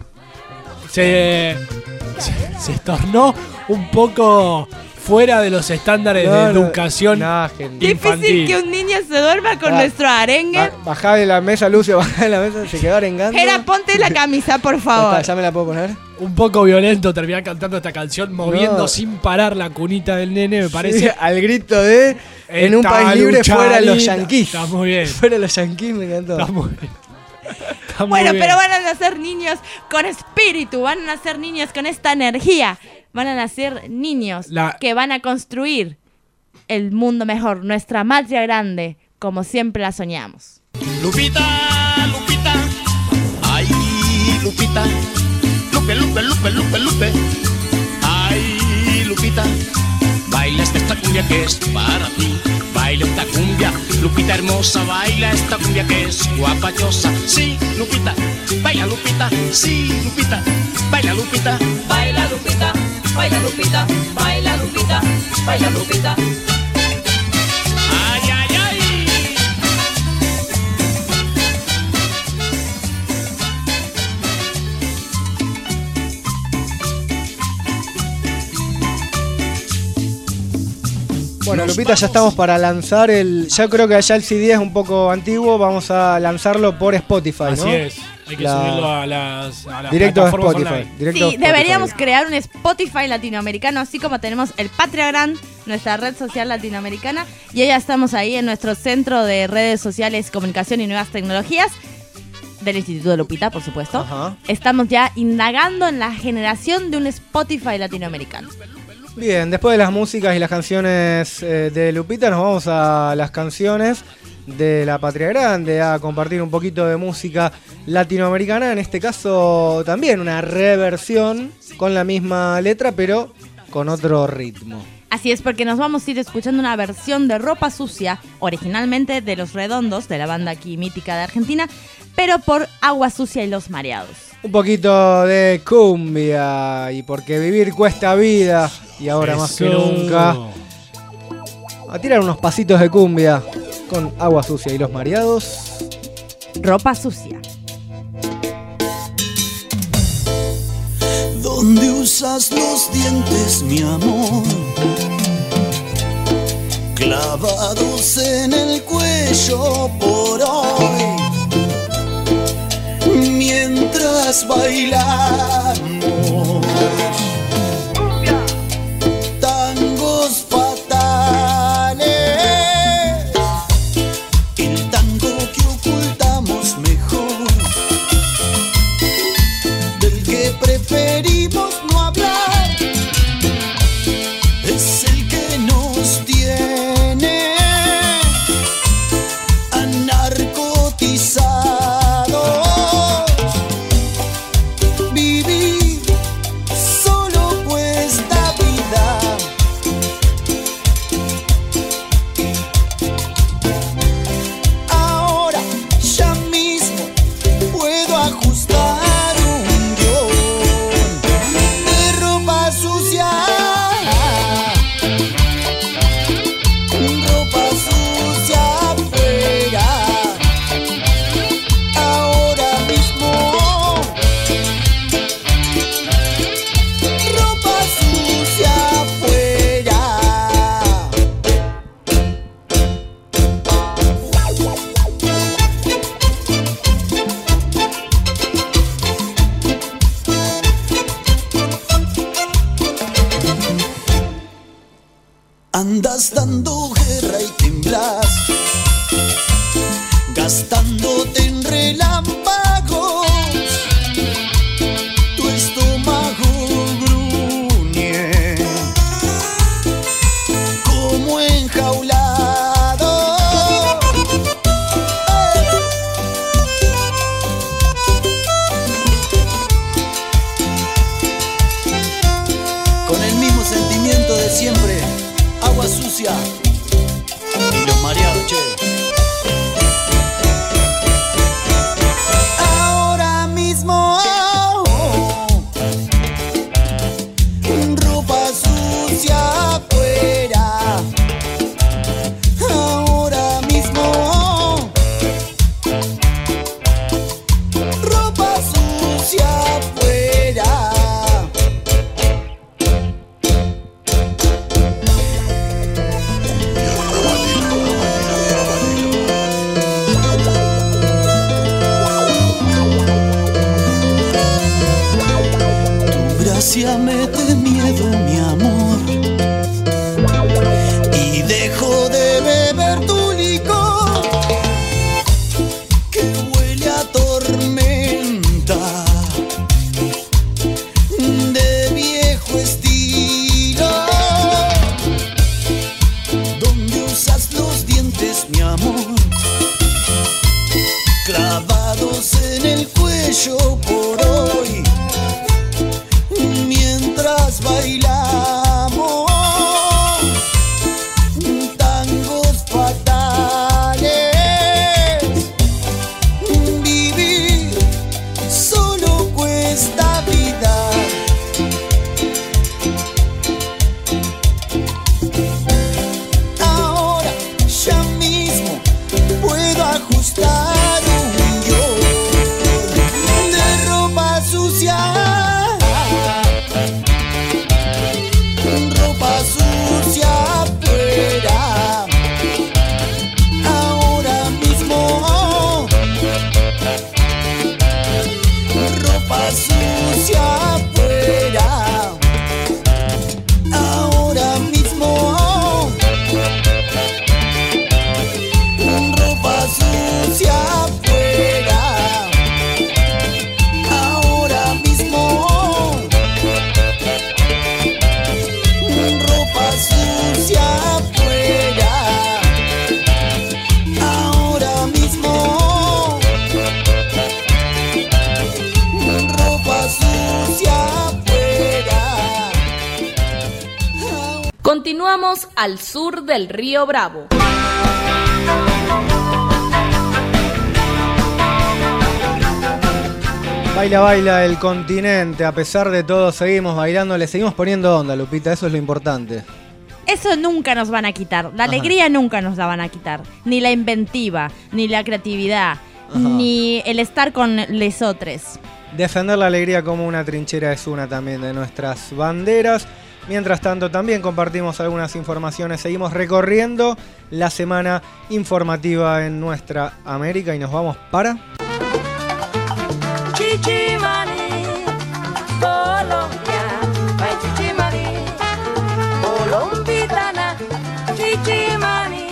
Se, se, se tornó un poco fuera de los estándares No, de no, educación no, gente. infantil. Difícil que un niño se duerma con Ah, nuestro arengue. Ba- Bajá de la mesa, Lucio, bajá de la mesa, se quedó arengando. Jera, ponte la camisa, por Ya está, favor. ¿Ya me la puedo poner? Un poco violento terminar cantando esta canción, moviendo No. sin parar la cunita del nene, me parece. Sí, al grito de en un Esta país libre lucha fuera los linda. yanquís. Está muy bien. Fuera los yanquís me encantó. Está muy bien. Está muy Bueno, bien. pero van a nacer niños con espíritu, van a nacer niños con esta energía, van a nacer niños La- que van a construir el mundo mejor, nuestra matria grande, como siempre la soñamos. Lupita, Lupita, ay, Lupita, Lupe, Lupe, Lupe, Lupe, Lupe, ay, Lupita, baila esta cumbia que es para ti, baila esta cumbia, Lupita hermosa, baila esta cumbia que es guapachosa, sí, Lupita, baila Lupita, sí, Lupita, baila Lupita, baila Lupita, baila Lupita, baila Lupita, baila Lupita. Ay, ay, ay. Bueno, Lupita, ya estamos para lanzar el. Ya creo que ya el C D es un poco antiguo. Vamos a lanzarlo por Spotify, ¿no? Así es. Hay que La- subirlo a las, a las Directo a plataformas Spotify. online. Directo a Sí, Spotify. deberíamos crear un Spotify latinoamericano, así como tenemos el Patreon, nuestra red social latinoamericana, y ya estamos ahí en nuestro centro de redes sociales, comunicación y nuevas tecnologías del Instituto de Lupita, por supuesto. Ajá. Estamos ya indagando en la generación de un Spotify latinoamericano. Bien, después de las músicas y las canciones eh, de Lupita, nos vamos a las canciones de la Patria Grande, a compartir un poquito de música latinoamericana, en este caso también una reversión con la misma letra, pero con otro ritmo. Así es, porque nos vamos a ir escuchando una versión de Ropa Sucia, originalmente de Los Redondos, de la banda aquí mítica de Argentina, pero por Agua Sucia y Los Mareados. Un poquito de cumbia, y porque vivir cuesta vida, y ahora más que Eso. nunca, a tirar unos pasitos de cumbia con Agua Sucia y Los Mareados. Ropa Sucia. Donde usas los dientes, mi amor, clavados en el cuello por hoy. mientras bailamos tangos fatales, el tango que ocultamos mejor, del que preferimos no hablar, es el que nos tiene anarcotizados. Vivir solo cuesta vida. Ahora ya mismo puedo ajustar un guión de ropa sucia, ropa sucia afuera. Ahora mismo ropa sucia afuera. Andas dando guerra y temblas, gastándote en relámpagos. Tu estómago gruñe como enjaulado. Con el mismo sentimiento de siempre, agua sucia y los mareados, che. Ahora mismo ropa sucia afuera. Ahora mismo ropa sucia afuera. Gracia mete miedo, mi amor, y dejo de beber tu licor que huele a tormenta de viejo estilo, donde usas los dientes, mi amor, clavados en el cuello por hoy. Mientras bailamos tangos fatales, vivir solo cuesta vida. Ahora ya mismo puedo ajustar un guión de ropa sucia. Ropa sucia afuera. Ahora mismo ropa sucia afuera. Ahora mismo ropa sucia afuera. Ahora mismo ropa sucia afuera. Ahora mismo ropa sucia afuera. Continuamos al sur del río Bravo. Baila, baila el continente. A pesar de todo, seguimos bailando, le seguimos poniendo onda, Lupita. Eso es lo importante. Eso nunca nos van a quitar. La Ajá. alegría nunca nos la van a quitar. Ni la inventiva, ni la creatividad, Ajá. ni el estar con lesotres. Defender la alegría como una trinchera es una también de nuestras banderas. Mientras tanto, también compartimos algunas informaciones. Seguimos recorriendo la semana informativa en nuestra América y nos vamos para... Chichimani.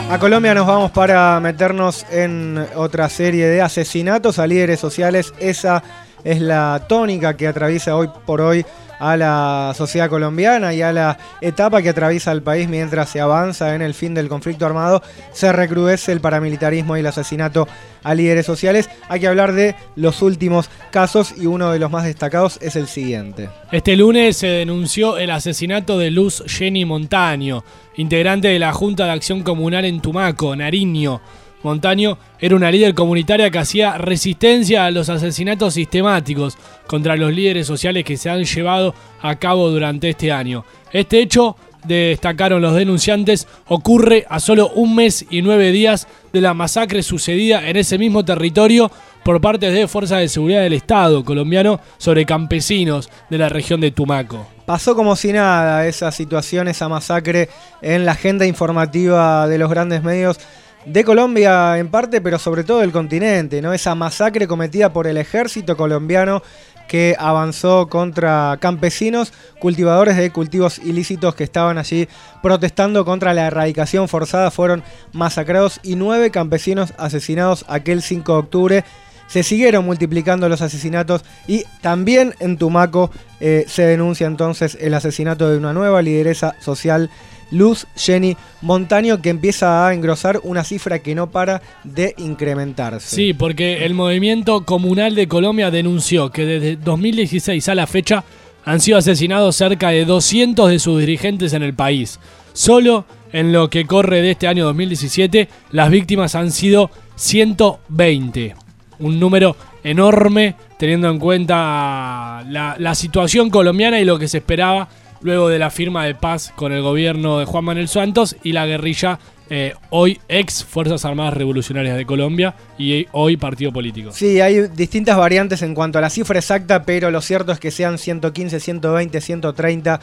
A Colombia nos vamos para meternos en otra serie de asesinatos a líderes sociales. Esa es la tónica que atraviesa hoy por hoy a la sociedad colombiana y a la etapa que atraviesa el país mientras se avanza en el fin del conflicto armado. Se recrudece el paramilitarismo y el asesinato a líderes sociales. Hay que hablar de los últimos casos y uno de los más destacados es el siguiente. Este lunes se denunció el asesinato de Luz Jenny Montaño, integrante de la Junta de Acción Comunal en Tumaco, Nariño. Montaño era una líder comunitaria que hacía resistencia a los asesinatos sistemáticos contra los líderes sociales que se han llevado a cabo durante este año. Este hecho, destacaron los denunciantes, ocurre a solo un mes y nueve días de la masacre sucedida en ese mismo territorio por parte de fuerzas de seguridad del Estado colombiano sobre campesinos de la región de Tumaco. Pasó como si nada esa situación, esa masacre en la agenda informativa de los grandes medios de Colombia en parte, pero sobre todo del continente, ¿no? Esa masacre cometida por el ejército colombiano que avanzó contra campesinos, cultivadores de cultivos ilícitos que estaban allí protestando contra la erradicación forzada. Fueron masacrados y nueve campesinos asesinados aquel cinco de octubre. Se siguieron multiplicando los asesinatos y también en Tumaco eh, se denuncia entonces el asesinato de una nueva lideresa social, Luz Jenny Montaño, que empieza a engrosar una cifra que no para de incrementarse. Sí, porque el Movimiento Comunal de Colombia denunció que desde dos mil dieciséis a la fecha han sido asesinados cerca de doscientos de sus dirigentes en el país. Solo en lo que corre de este año dos mil diecisiete, las víctimas han sido ciento veinte. Un número enorme teniendo en cuenta la, la situación colombiana y lo que se esperaba luego de la firma de paz con el gobierno de Juan Manuel Santos y la guerrilla, eh, hoy ex Fuerzas Armadas Revolucionarias de Colombia y hoy partido político. Sí, hay distintas variantes en cuanto a la cifra exacta, pero lo cierto es que sean ciento quince, ciento veinte, ciento treinta.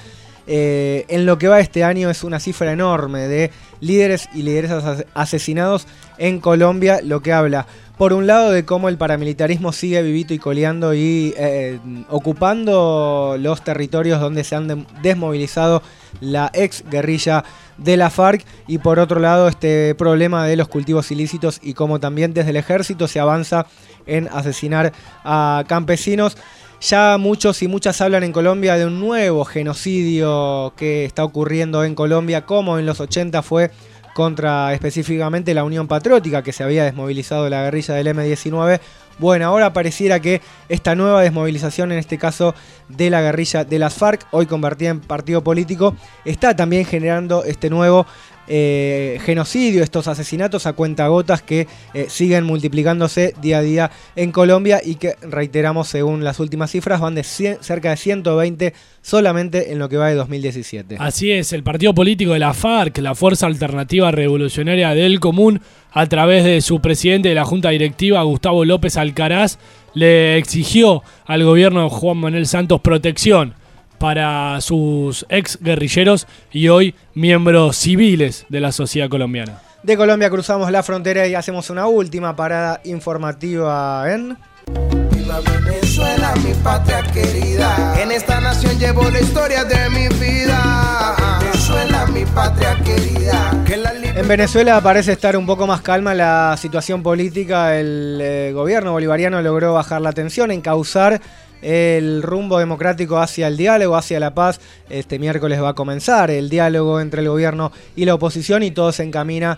Eh, en lo que va este año es una cifra enorme de líderes y lideresas asesinados en Colombia, lo que habla por un lado de cómo el paramilitarismo sigue vivito y coleando y eh, ocupando los territorios donde se han de- desmovilizado la ex guerrilla de la FARC, y por otro lado este problema de los cultivos ilícitos y cómo también desde el ejército se avanza en asesinar a campesinos. Ya muchos y muchas hablan en Colombia de un nuevo genocidio que está ocurriendo en Colombia, como en los ochenta fue contra específicamente la Unión Patriótica, que se había desmovilizado de la guerrilla del eme diecinueve. Bueno, ahora pareciera que esta nueva desmovilización, en este caso de la guerrilla de las FARC, hoy convertida en partido político, está también generando este nuevo eh, genocidio, estos asesinatos a cuentagotas que eh, siguen multiplicándose día a día en Colombia y que, reiteramos, según las últimas cifras, van de cien, cerca de ciento veinte solamente en lo que va de dos mil diecisiete. Así es, el partido político de la FARC, la Fuerza Alternativa Revolucionaria del Común, a través de su presidente de la Junta Directiva, Gustavo López Alcaraz, le exigió al gobierno de Juan Manuel Santos protección para sus ex guerrilleros y hoy miembros civiles de la sociedad colombiana. De Colombia cruzamos la frontera y hacemos una última parada informativa en... Viva Venezuela, mi patria querida. En esta nación llevo la historia de mi vida. Venezuela, mi patria querida. Que la En Venezuela parece estar un poco más calma la situación política. El eh, gobierno bolivariano logró bajar la tensión, encauzar el rumbo democrático hacia el diálogo, hacia la paz. Este miércoles va a comenzar el diálogo entre el gobierno y la oposición y todo se encamina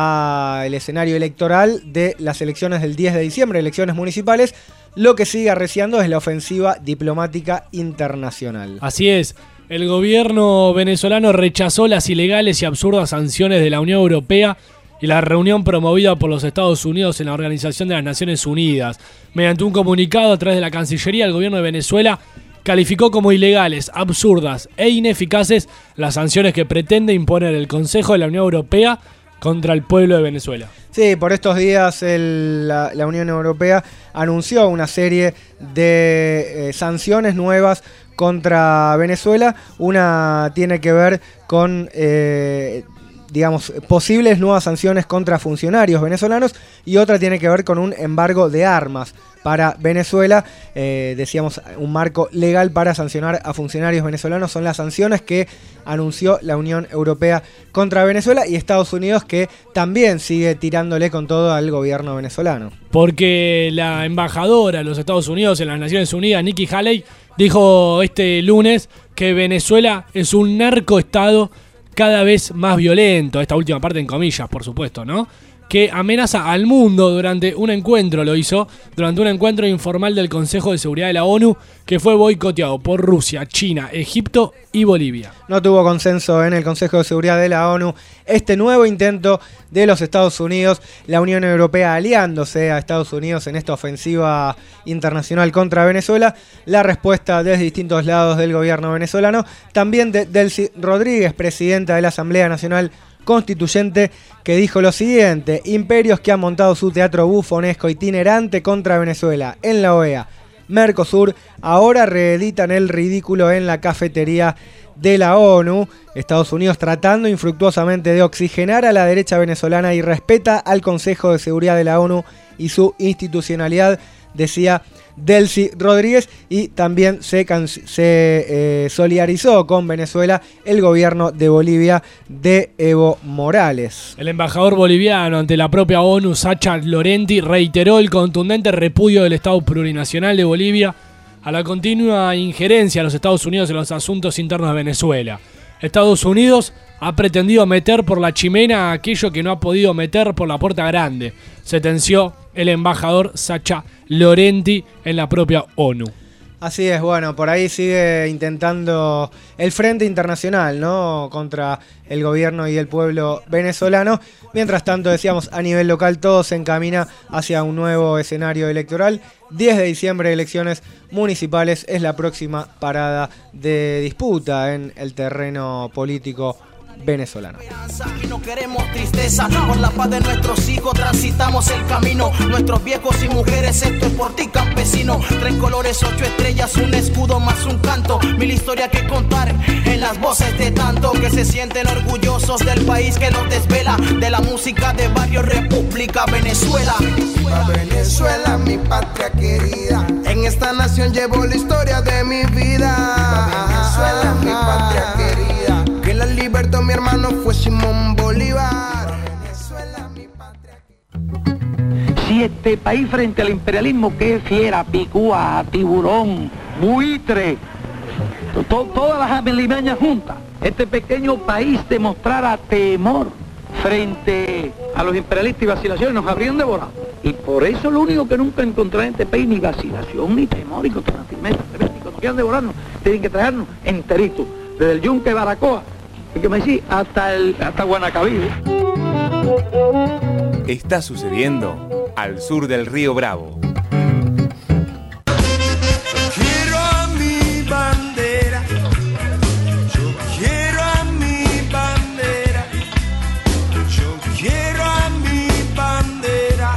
al escenario electoral de las elecciones del diez de diciembre, elecciones municipales. Lo que sigue arreciando es la ofensiva diplomática internacional. Así es. El gobierno venezolano rechazó las ilegales y absurdas sanciones de la Unión Europea y la reunión promovida por los Estados Unidos en la Organización de las Naciones Unidas. Mediante un comunicado a través de la Cancillería, el gobierno de Venezuela calificó como ilegales, absurdas e ineficaces las sanciones que pretende imponer el Consejo de la Unión Europea contra el pueblo de Venezuela. Sí, por estos días el, la, la Unión Europea anunció una serie de eh, sanciones nuevas contra Venezuela. Una tiene que ver con... Eh, digamos, posibles nuevas sanciones contra funcionarios venezolanos, y otra tiene que ver con un embargo de armas para Venezuela. Eh, decíamos, un marco legal para sancionar a funcionarios venezolanos. Son las sanciones que anunció la Unión Europea contra Venezuela, y Estados Unidos, que también sigue tirándole con todo al gobierno venezolano. Porque la embajadora de los Estados Unidos en las Naciones Unidas, Nikki Haley, dijo este lunes que Venezuela es un narcoestado cada vez más violento, esta última parte en comillas, por supuesto, ¿no? Que amenaza al mundo durante un encuentro, lo hizo, durante un encuentro informal del Consejo de Seguridad de la ONU, que fue boicoteado por Rusia, China, Egipto y Bolivia. No tuvo consenso en el Consejo de Seguridad de la ONU este nuevo intento de los Estados Unidos, la Unión Europea aliándose a Estados Unidos en esta ofensiva internacional contra Venezuela. La respuesta desde distintos lados del gobierno venezolano, también de Delcy Rodríguez, presidenta de la Asamblea Nacional Constituyente, que dijo lo siguiente: imperios que han montado su teatro bufonesco itinerante contra Venezuela en la O E A, Mercosur, ahora reeditan el ridículo en la cafetería de la ONU. Estados Unidos tratando infructuosamente de oxigenar a la derecha venezolana y respeta al Consejo de Seguridad de la ONU y su institucionalidad, decía Delcy Rodríguez, y también se, se eh, solidarizó con Venezuela el gobierno de Bolivia de Evo Morales. El embajador boliviano ante la propia ONU, Sacha Llorenti, reiteró el contundente repudio del Estado plurinacional de Bolivia a la continua injerencia de los Estados Unidos en los asuntos internos de Venezuela. Estados Unidos ha pretendido meter por la chimena aquello que no ha podido meter por la puerta grande, sentenció el embajador Sacha Llorenti en la propia ONU. Así es, bueno, por ahí sigue intentando el frente internacional, ¿no?, contra el gobierno y el pueblo venezolano. Mientras tanto, decíamos, a nivel local todo se encamina hacia un nuevo escenario electoral. diez de diciembre, elecciones municipales, es la próxima parada de disputa en el terreno político venezolano. Y no queremos tristeza, por la paz de nuestros hijos transitamos el camino. Nuestros viejos y mujeres, esto es por ti, campesino. Tres colores, ocho estrellas, un escudo más un canto. Mil historias que contar en las voces de tanto que se sienten orgullosos del país que los desvela. De la música de barrio, República Venezuela. A Venezuela, mi patria querida. En esta nación llevo la historia de mi vida. A Venezuela, mi patria querida. Que la libertó mi hermano fue Simón Bolívar. Venezuela, mi patria querida. Si este país frente al imperialismo, que es fiera, picúa, tiburón, buitre, to todas las alimañas juntas, este pequeño país demostrara temor frente a los imperialistas y vacilaciones, nos habrían devorado. Y por eso lo único que nunca encontrarán en este país, ni vacilación, ni temor, ni consternamiento, nos quieran devorarnos, tienen que traernos enteritos, desde el yunque de Baracoa, y que me decís, hasta, el, hasta Guanacaví. Está sucediendo al sur del río Bravo. Quiero a mi bandera, yo quiero a mi bandera, yo quiero a mi bandera.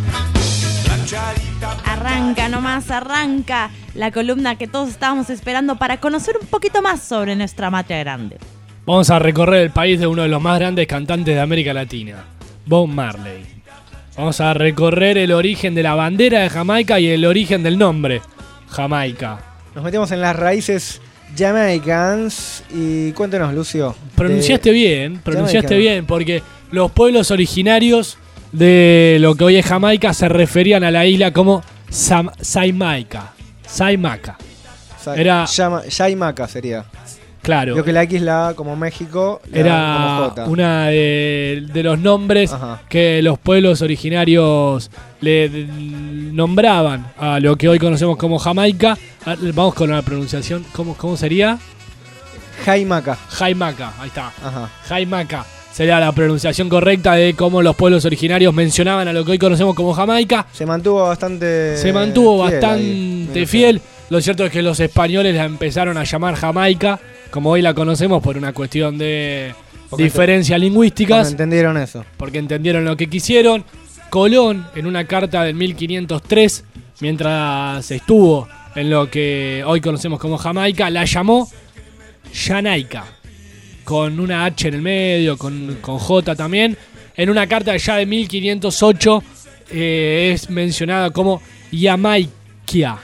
Arranca nomás, arranca la columna que todos estábamos esperando para conocer un poquito más sobre nuestra matria grande. Vamos a recorrer el país de uno de los más grandes cantantes de América Latina, Bob Marley. Vamos a recorrer el origen de la bandera de Jamaica y el origen del nombre, Jamaica. Nos metemos en las raíces jamaicans y cuéntenos, Lucio. Pronunciaste bien, pronunciaste Jamaica. bien, porque los pueblos originarios de lo que hoy es Jamaica se referían a la isla como Sam Saimaca. Saimaca. Era Saimaca sería. Claro. Lo que la X la A como México era como J. Una de, de los nombres Ajá. que los pueblos originarios le de, nombraban a lo que hoy conocemos como Jamaica. Vamos con la pronunciación. ¿Cómo, cómo sería? Jaimaca. Jaimaca, ahí está. Ajá. Jaimaca sería la pronunciación correcta de cómo los pueblos originarios mencionaban a lo que hoy conocemos como Jamaica. Se mantuvo bastante Se mantuvo fiel bastante ahí. fiel. Lo cierto es que los españoles la empezaron a llamar Jamaica, como hoy la conocemos, por una cuestión de porque diferencias lingüísticas. Porque entendieron eso. Porque entendieron lo que quisieron. Colón, en una carta del mil quinientos tres, mientras estuvo en lo que hoy conocemos como Jamaica, la llamó Yanaica. con una H en el medio, con, con J también. En una carta ya de mil quinientos ocho eh, es mencionada como Jamaica,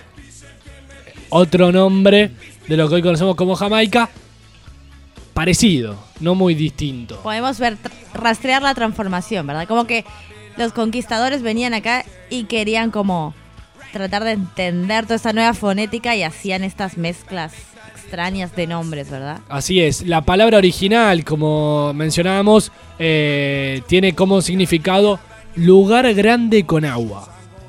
otro nombre de lo que hoy conocemos como Jamaica, parecido, no muy distinto. Podemos ver, rastrear la transformación, ¿verdad? Como que los conquistadores venían acá y querían como tratar de entender toda esta nueva fonética y hacían estas mezclas extrañas de nombres, ¿verdad? Así es. La palabra original, como mencionábamos, eh, tiene como significado lugar grande con agua.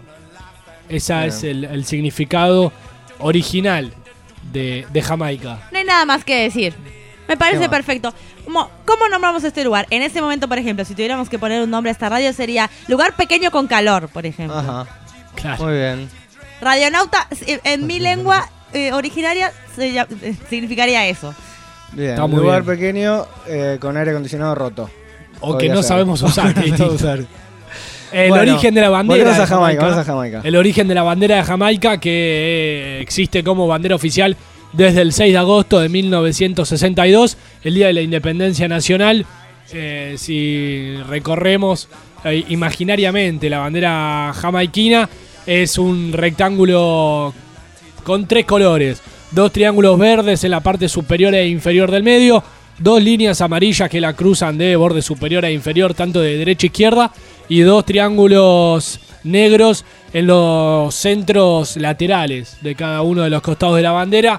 Ese Bien. es el, el significado original de, de Jamaica. No hay nada más que decir. Me parece perfecto. ¿Cómo, ¿Cómo nombramos este lugar? En este momento, por ejemplo, si tuviéramos que poner un nombre a esta radio, sería Lugar Pequeño con Calor, por ejemplo. Ajá. Claro. Muy bien. Radionauta, en mi lengua eh, originaria, se llama- eh, significaría eso. Bien. Está muy Lugar bien. pequeño eh, con aire acondicionado roto. O que Podría no ser. sabemos usar. O que no distinto. sabemos usar. El Bueno, origen de la bandera volvemos de a Jamaica, vamos a Jamaica. El origen de la bandera de Jamaica, que eh, existe como bandera oficial desde el seis de agosto de mil novecientos sesenta y dos, el día de la independencia nacional. Eh, si recorremos eh, imaginariamente la bandera jamaiquina, es un rectángulo con tres colores, dos triángulos verdes en la parte superior e inferior del medio, dos líneas amarillas que la cruzan de borde superior e inferior tanto de derecha a izquierda, y dos triángulos negros en los centros laterales de cada uno de los costados de la bandera,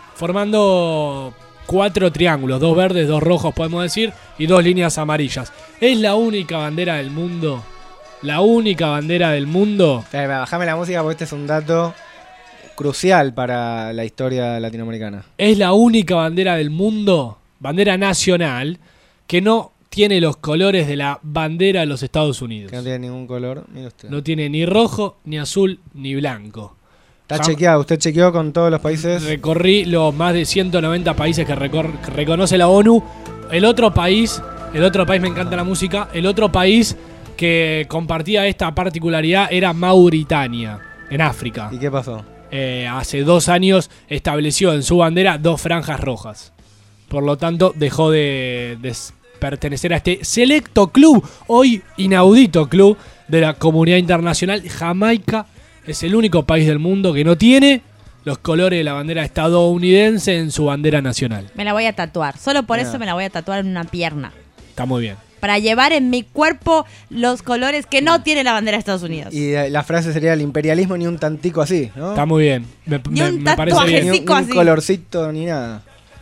formando cuatro triángulos, dos verdes, dos rojos podemos decir, y dos líneas amarillas. Es la única bandera del mundo, la única bandera del mundo. Eh, bajame la música porque este es un dato crucial para la historia latinoamericana. Es la única bandera del mundo, bandera nacional, que no tiene los colores de la bandera de los Estados Unidos. Que no tiene ningún color. Mire usted. No tiene ni rojo, ni azul, ni blanco. Está Jam- chequeado. ¿Usted chequeó con todos los países? Recorrí los más de ciento noventa países que, recor- que reconoce la ONU. El otro país, el otro país, me encanta la música, el otro país que compartía esta particularidad era Mauritania, en África. ¿Y qué pasó? Eh, hace dos años estableció en su bandera dos franjas rojas. Por lo tanto, dejó de, de s- pertenecer a este selecto club, hoy inaudito club de la comunidad internacional. Jamaica es el único país del mundo que no tiene los colores de la bandera estadounidense en su bandera nacional. Me la voy a tatuar. Solo por Mira. eso me la voy a tatuar en una pierna. Está muy bien. Para llevar en mi cuerpo los colores que no tiene la bandera de Estados Unidos. Y eh, la frase sería el imperialismo ni un tantico así, ¿no? Está muy bien. Me, Ni me- un me parece bien. Ni un, ni un así. colorcito ni nada.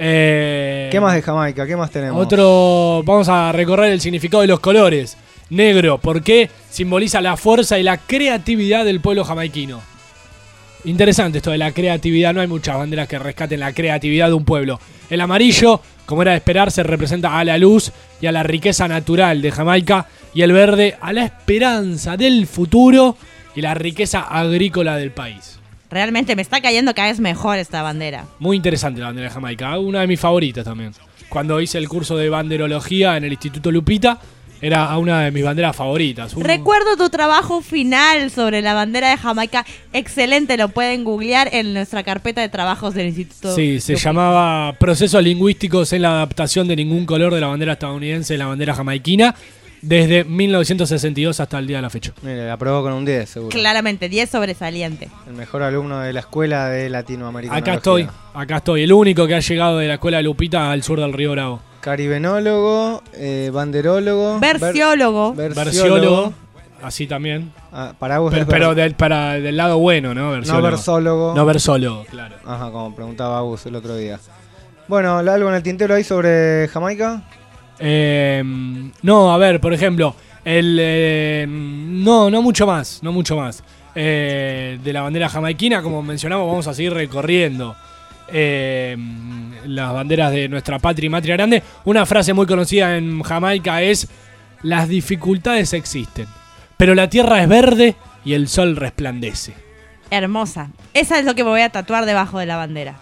Eh, ¿Qué más de Jamaica? ¿Qué más tenemos? Otro, vamos a recorrer el significado de los colores. Negro, porque simboliza la fuerza y la creatividad del pueblo jamaiquino. Interesante esto de la creatividad, no hay muchas banderas que rescaten la creatividad de un pueblo. El amarillo, como era de esperarse, representa a la luz y a la riqueza natural de Jamaica, y el verde a la esperanza del futuro y la riqueza agrícola del país. Realmente me está cayendo cada vez mejor esta bandera. Muy interesante la bandera de Jamaica, una de mis favoritas también. Cuando hice el curso de banderología en el Instituto Lupita, era una de mis banderas favoritas. Un- Recuerdo tu trabajo final sobre la bandera de Jamaica. Excelente, lo pueden googlear en nuestra carpeta de trabajos del Instituto. Sí, se Lupita. llamaba Procesos Lingüísticos en la adaptación de ningún color de la bandera estadounidense y la bandera jamaiquina, desde mil novecientos sesenta y dos hasta el día de la fecha. Mire, aprobó con un diez, seguro. Claramente, diez sobresaliente. El mejor alumno de la escuela de Latinoamérica. Acá estoy, acá estoy, el único que ha llegado de la escuela de Lupita al sur del Río Bravo. Caribenólogo, eh, banderólogo. Versiólogo. ver- Versiólogo, así también. Ah, para vos Pero, es pero ver- del, para, del lado bueno, ¿no? no Versiólogo. versólogo. No versólogo, claro. Ajá, como preguntaba Agus el otro día. Bueno, ¿algo en el tintero ahí sobre Jamaica? Eh, no, a ver, por ejemplo, el eh, no, no mucho más, no mucho más. Eh, de la bandera jamaiquina, como mencionamos, vamos a seguir recorriendo eh, las banderas de nuestra patria y matria grande. Una frase muy conocida en Jamaica es: las dificultades existen, pero la tierra es verde y el sol resplandece. Hermosa. Esa es lo que me voy a tatuar debajo de la bandera.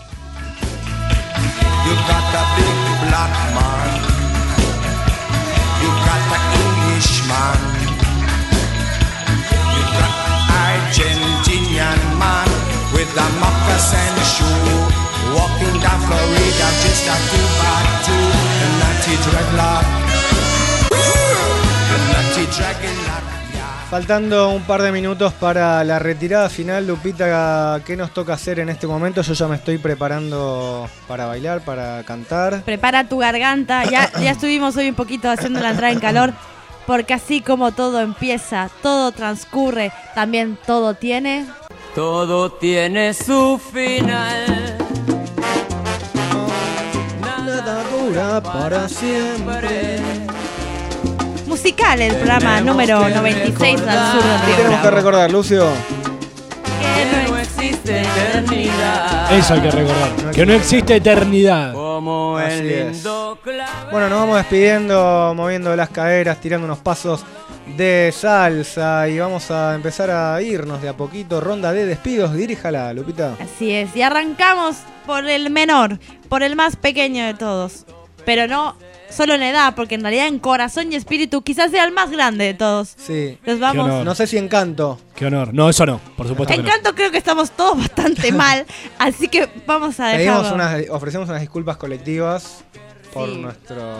You got a big black man. You got a English man. You got an Argentinian man with a moccasin shoe. Walking down Florida just a two by two. A naughty dreadlock. A naughty dreadlock. Faltando un par de minutos para la retirada final, Lupita, ¿qué nos toca hacer en este momento? Yo ya me estoy preparando para bailar, para cantar. Prepara tu garganta. Ya, ya estuvimos hoy un poquito haciendo la entrada en calor, porque así como todo empieza, todo transcurre, también todo tiene... Todo tiene su final. Nada dura para siempre. Musical, el programa número noventa y seis al sur del ¿Qué Río tenemos que Bravo. recordar, Lucio? Que no existe eternidad. Eso hay que recordar. Que no existe eternidad. Como Así el es. lindo Bueno, nos vamos despidiendo, moviendo las caderas, tirando unos pasos de salsa y vamos a empezar a irnos de a poquito. Ronda de despidos, diríjala, Lupita. Así es, y arrancamos por el menor, por el más pequeño de todos. Pero no solo en edad, porque en realidad en corazón y espíritu quizás sea el más grande de todos. Sí. Nos vamos. No sé si en canto. Qué honor. No, eso no, por supuesto En que no. canto creo que estamos todos bastante mal, así que vamos a Pedimos dejarlo. unas, ofrecemos unas disculpas colectivas por Sí. nuestros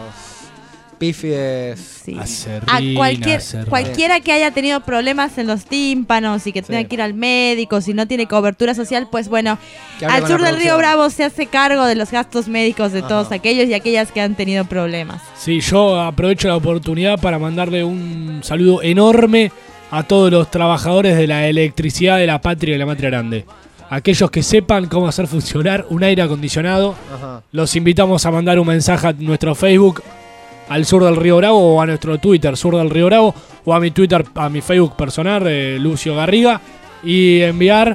pifies. A cualquier, cualquiera que haya tenido problemas en los tímpanos y que tenga que ir al médico, si no tiene cobertura social, pues bueno, Que hable al con sur la del Río producción. Bravo se hace cargo de los gastos médicos de Ajá. todos aquellos y aquellas que han tenido problemas. Sí, yo aprovecho la oportunidad para mandarle un saludo enorme a todos los trabajadores de la electricidad de la patria y de la matria grande. Aquellos que sepan cómo hacer funcionar un aire acondicionado, Ajá. los invitamos a mandar un mensaje a nuestro Facebook, al Sur del Río Bravo, o a nuestro Twitter, Sur del Río Bravo, o a mi Twitter, a mi Facebook personal, eh, Lucio Garriga, y enviar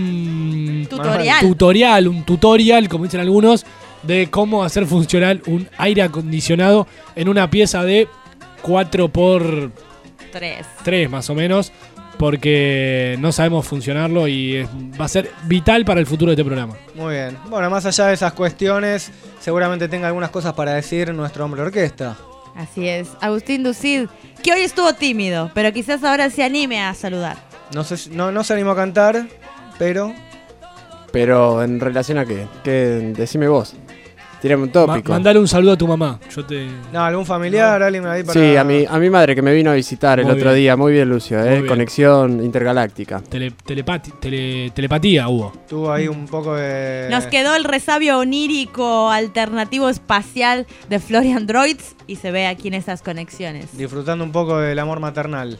un Tutorial. tutorial, un tutorial, como dicen algunos, de cómo hacer funcionar un aire acondicionado en una pieza de cuatro por Tres. tres más o menos, porque no sabemos funcionarlo y es- va a ser vital para el futuro de este programa. Muy bien. Bueno, más allá de esas cuestiones, seguramente tenga algunas cosas para decir nuestro hombre orquesta. Así es, Agustín Ducid, que hoy estuvo tímido, pero quizás ahora se anime a saludar. No, sé, si- no, no se animó a cantar, pero... Pero en relación a qué, ¿Qué? Decime vos. Tirame un tópico. Ma- mandale un saludo a tu mamá. Yo te... No, algún familiar, alguien ahí para... Sí, a mi, a mi madre que me vino a visitar el Muy otro bien. día. Muy bien, Lucio. Muy ¿eh? bien. Conexión intergaláctica. Tele- telepati- tele- telepatía hubo. Tuvo ahí un poco de... Nos quedó el resabio onírico alternativo espacial de Florian Droids y se ve aquí en esas conexiones. Disfrutando un poco del amor maternal.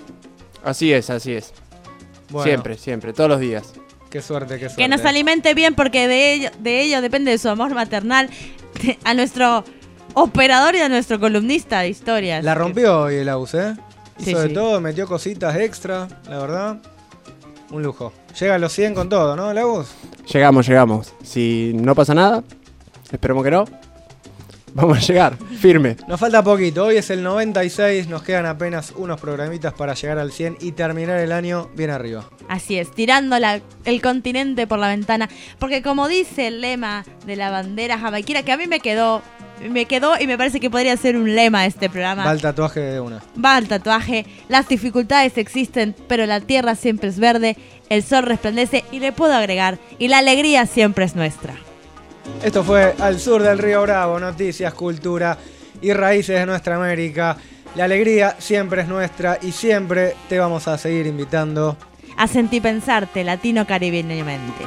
Así es, así es. Bueno. Siempre, siempre, todos los días. Qué suerte, qué suerte. Que nos alimente bien porque de ello, de ello depende de su amor maternal a nuestro operador y a nuestro columnista de historias. La rompió hoy el A U S, ¿eh? Sí, Hizo de sí. todo, metió cositas extra, la verdad. Un lujo. Llega a los cien con todo, ¿no, el A U S? Llegamos, llegamos. Si no pasa nada, esperemos que no. Vamos a llegar, firme. Nos falta poquito, hoy es el noventa y seis, nos quedan apenas unos programitas para llegar al cien y terminar el año bien arriba. Así es, tirando la- el continente por la ventana. Porque como dice el lema de la bandera jamaiquina, que a mí me quedó, me quedó y me parece que podría ser un lema de este programa. Va el tatuaje de una. Va al tatuaje, las dificultades existen, pero la tierra siempre es verde, el sol resplandece y le puedo agregar, y la alegría siempre es nuestra. Esto fue Al Sur del Río Bravo, noticias, cultura y raíces de nuestra América. La alegría siempre es nuestra y siempre te vamos a seguir invitando. A sentipensarte latino-caribeñamente.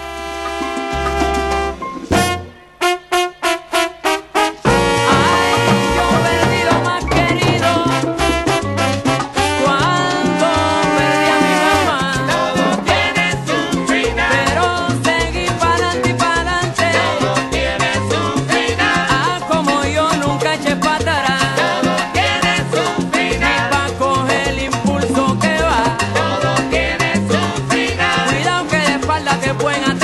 perdido más querido cuando perdí a mi mamá. Todo tiene su final, pero seguí para adelante y para adelante. Todo tiene su final, ah, como yo nunca eché para atrás. Todo tiene su final, y pa' coger el impulso que va. Todo tiene su final, cuidado que de espalda te pueden atrás.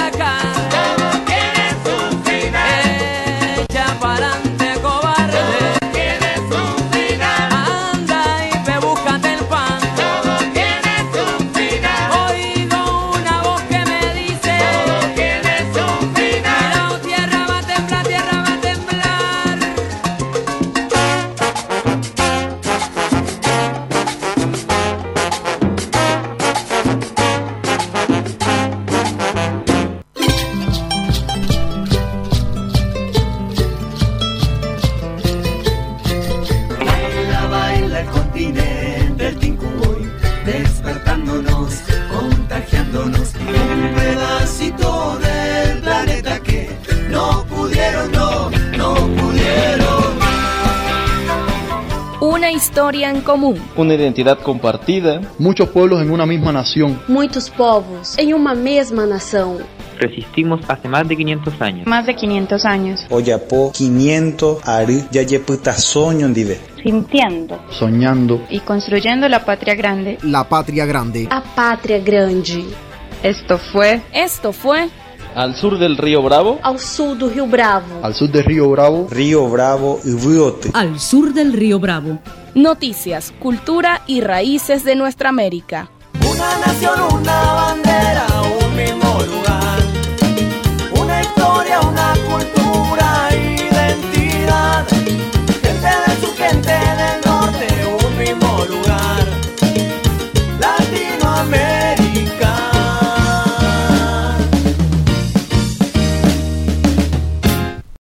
historia en común. Una identidad compartida. Muchos pueblos en una misma nación. Muitos povos em uma mesma nação. Resistimos hace más de quinientos años. Más de quinientos años. Oyapo quinientos ari yayeputa soño ndive. Sintiendo. Soñando. Y construyendo la patria grande. La patria grande. A patria grande. Esto fue. Esto fue. Al sur del río Bravo. Al sur del río Bravo. Al sur del río Bravo. Río Bravo y Riote. Al sur del río Bravo. Noticias, cultura y raíces de nuestra América. Una nación, una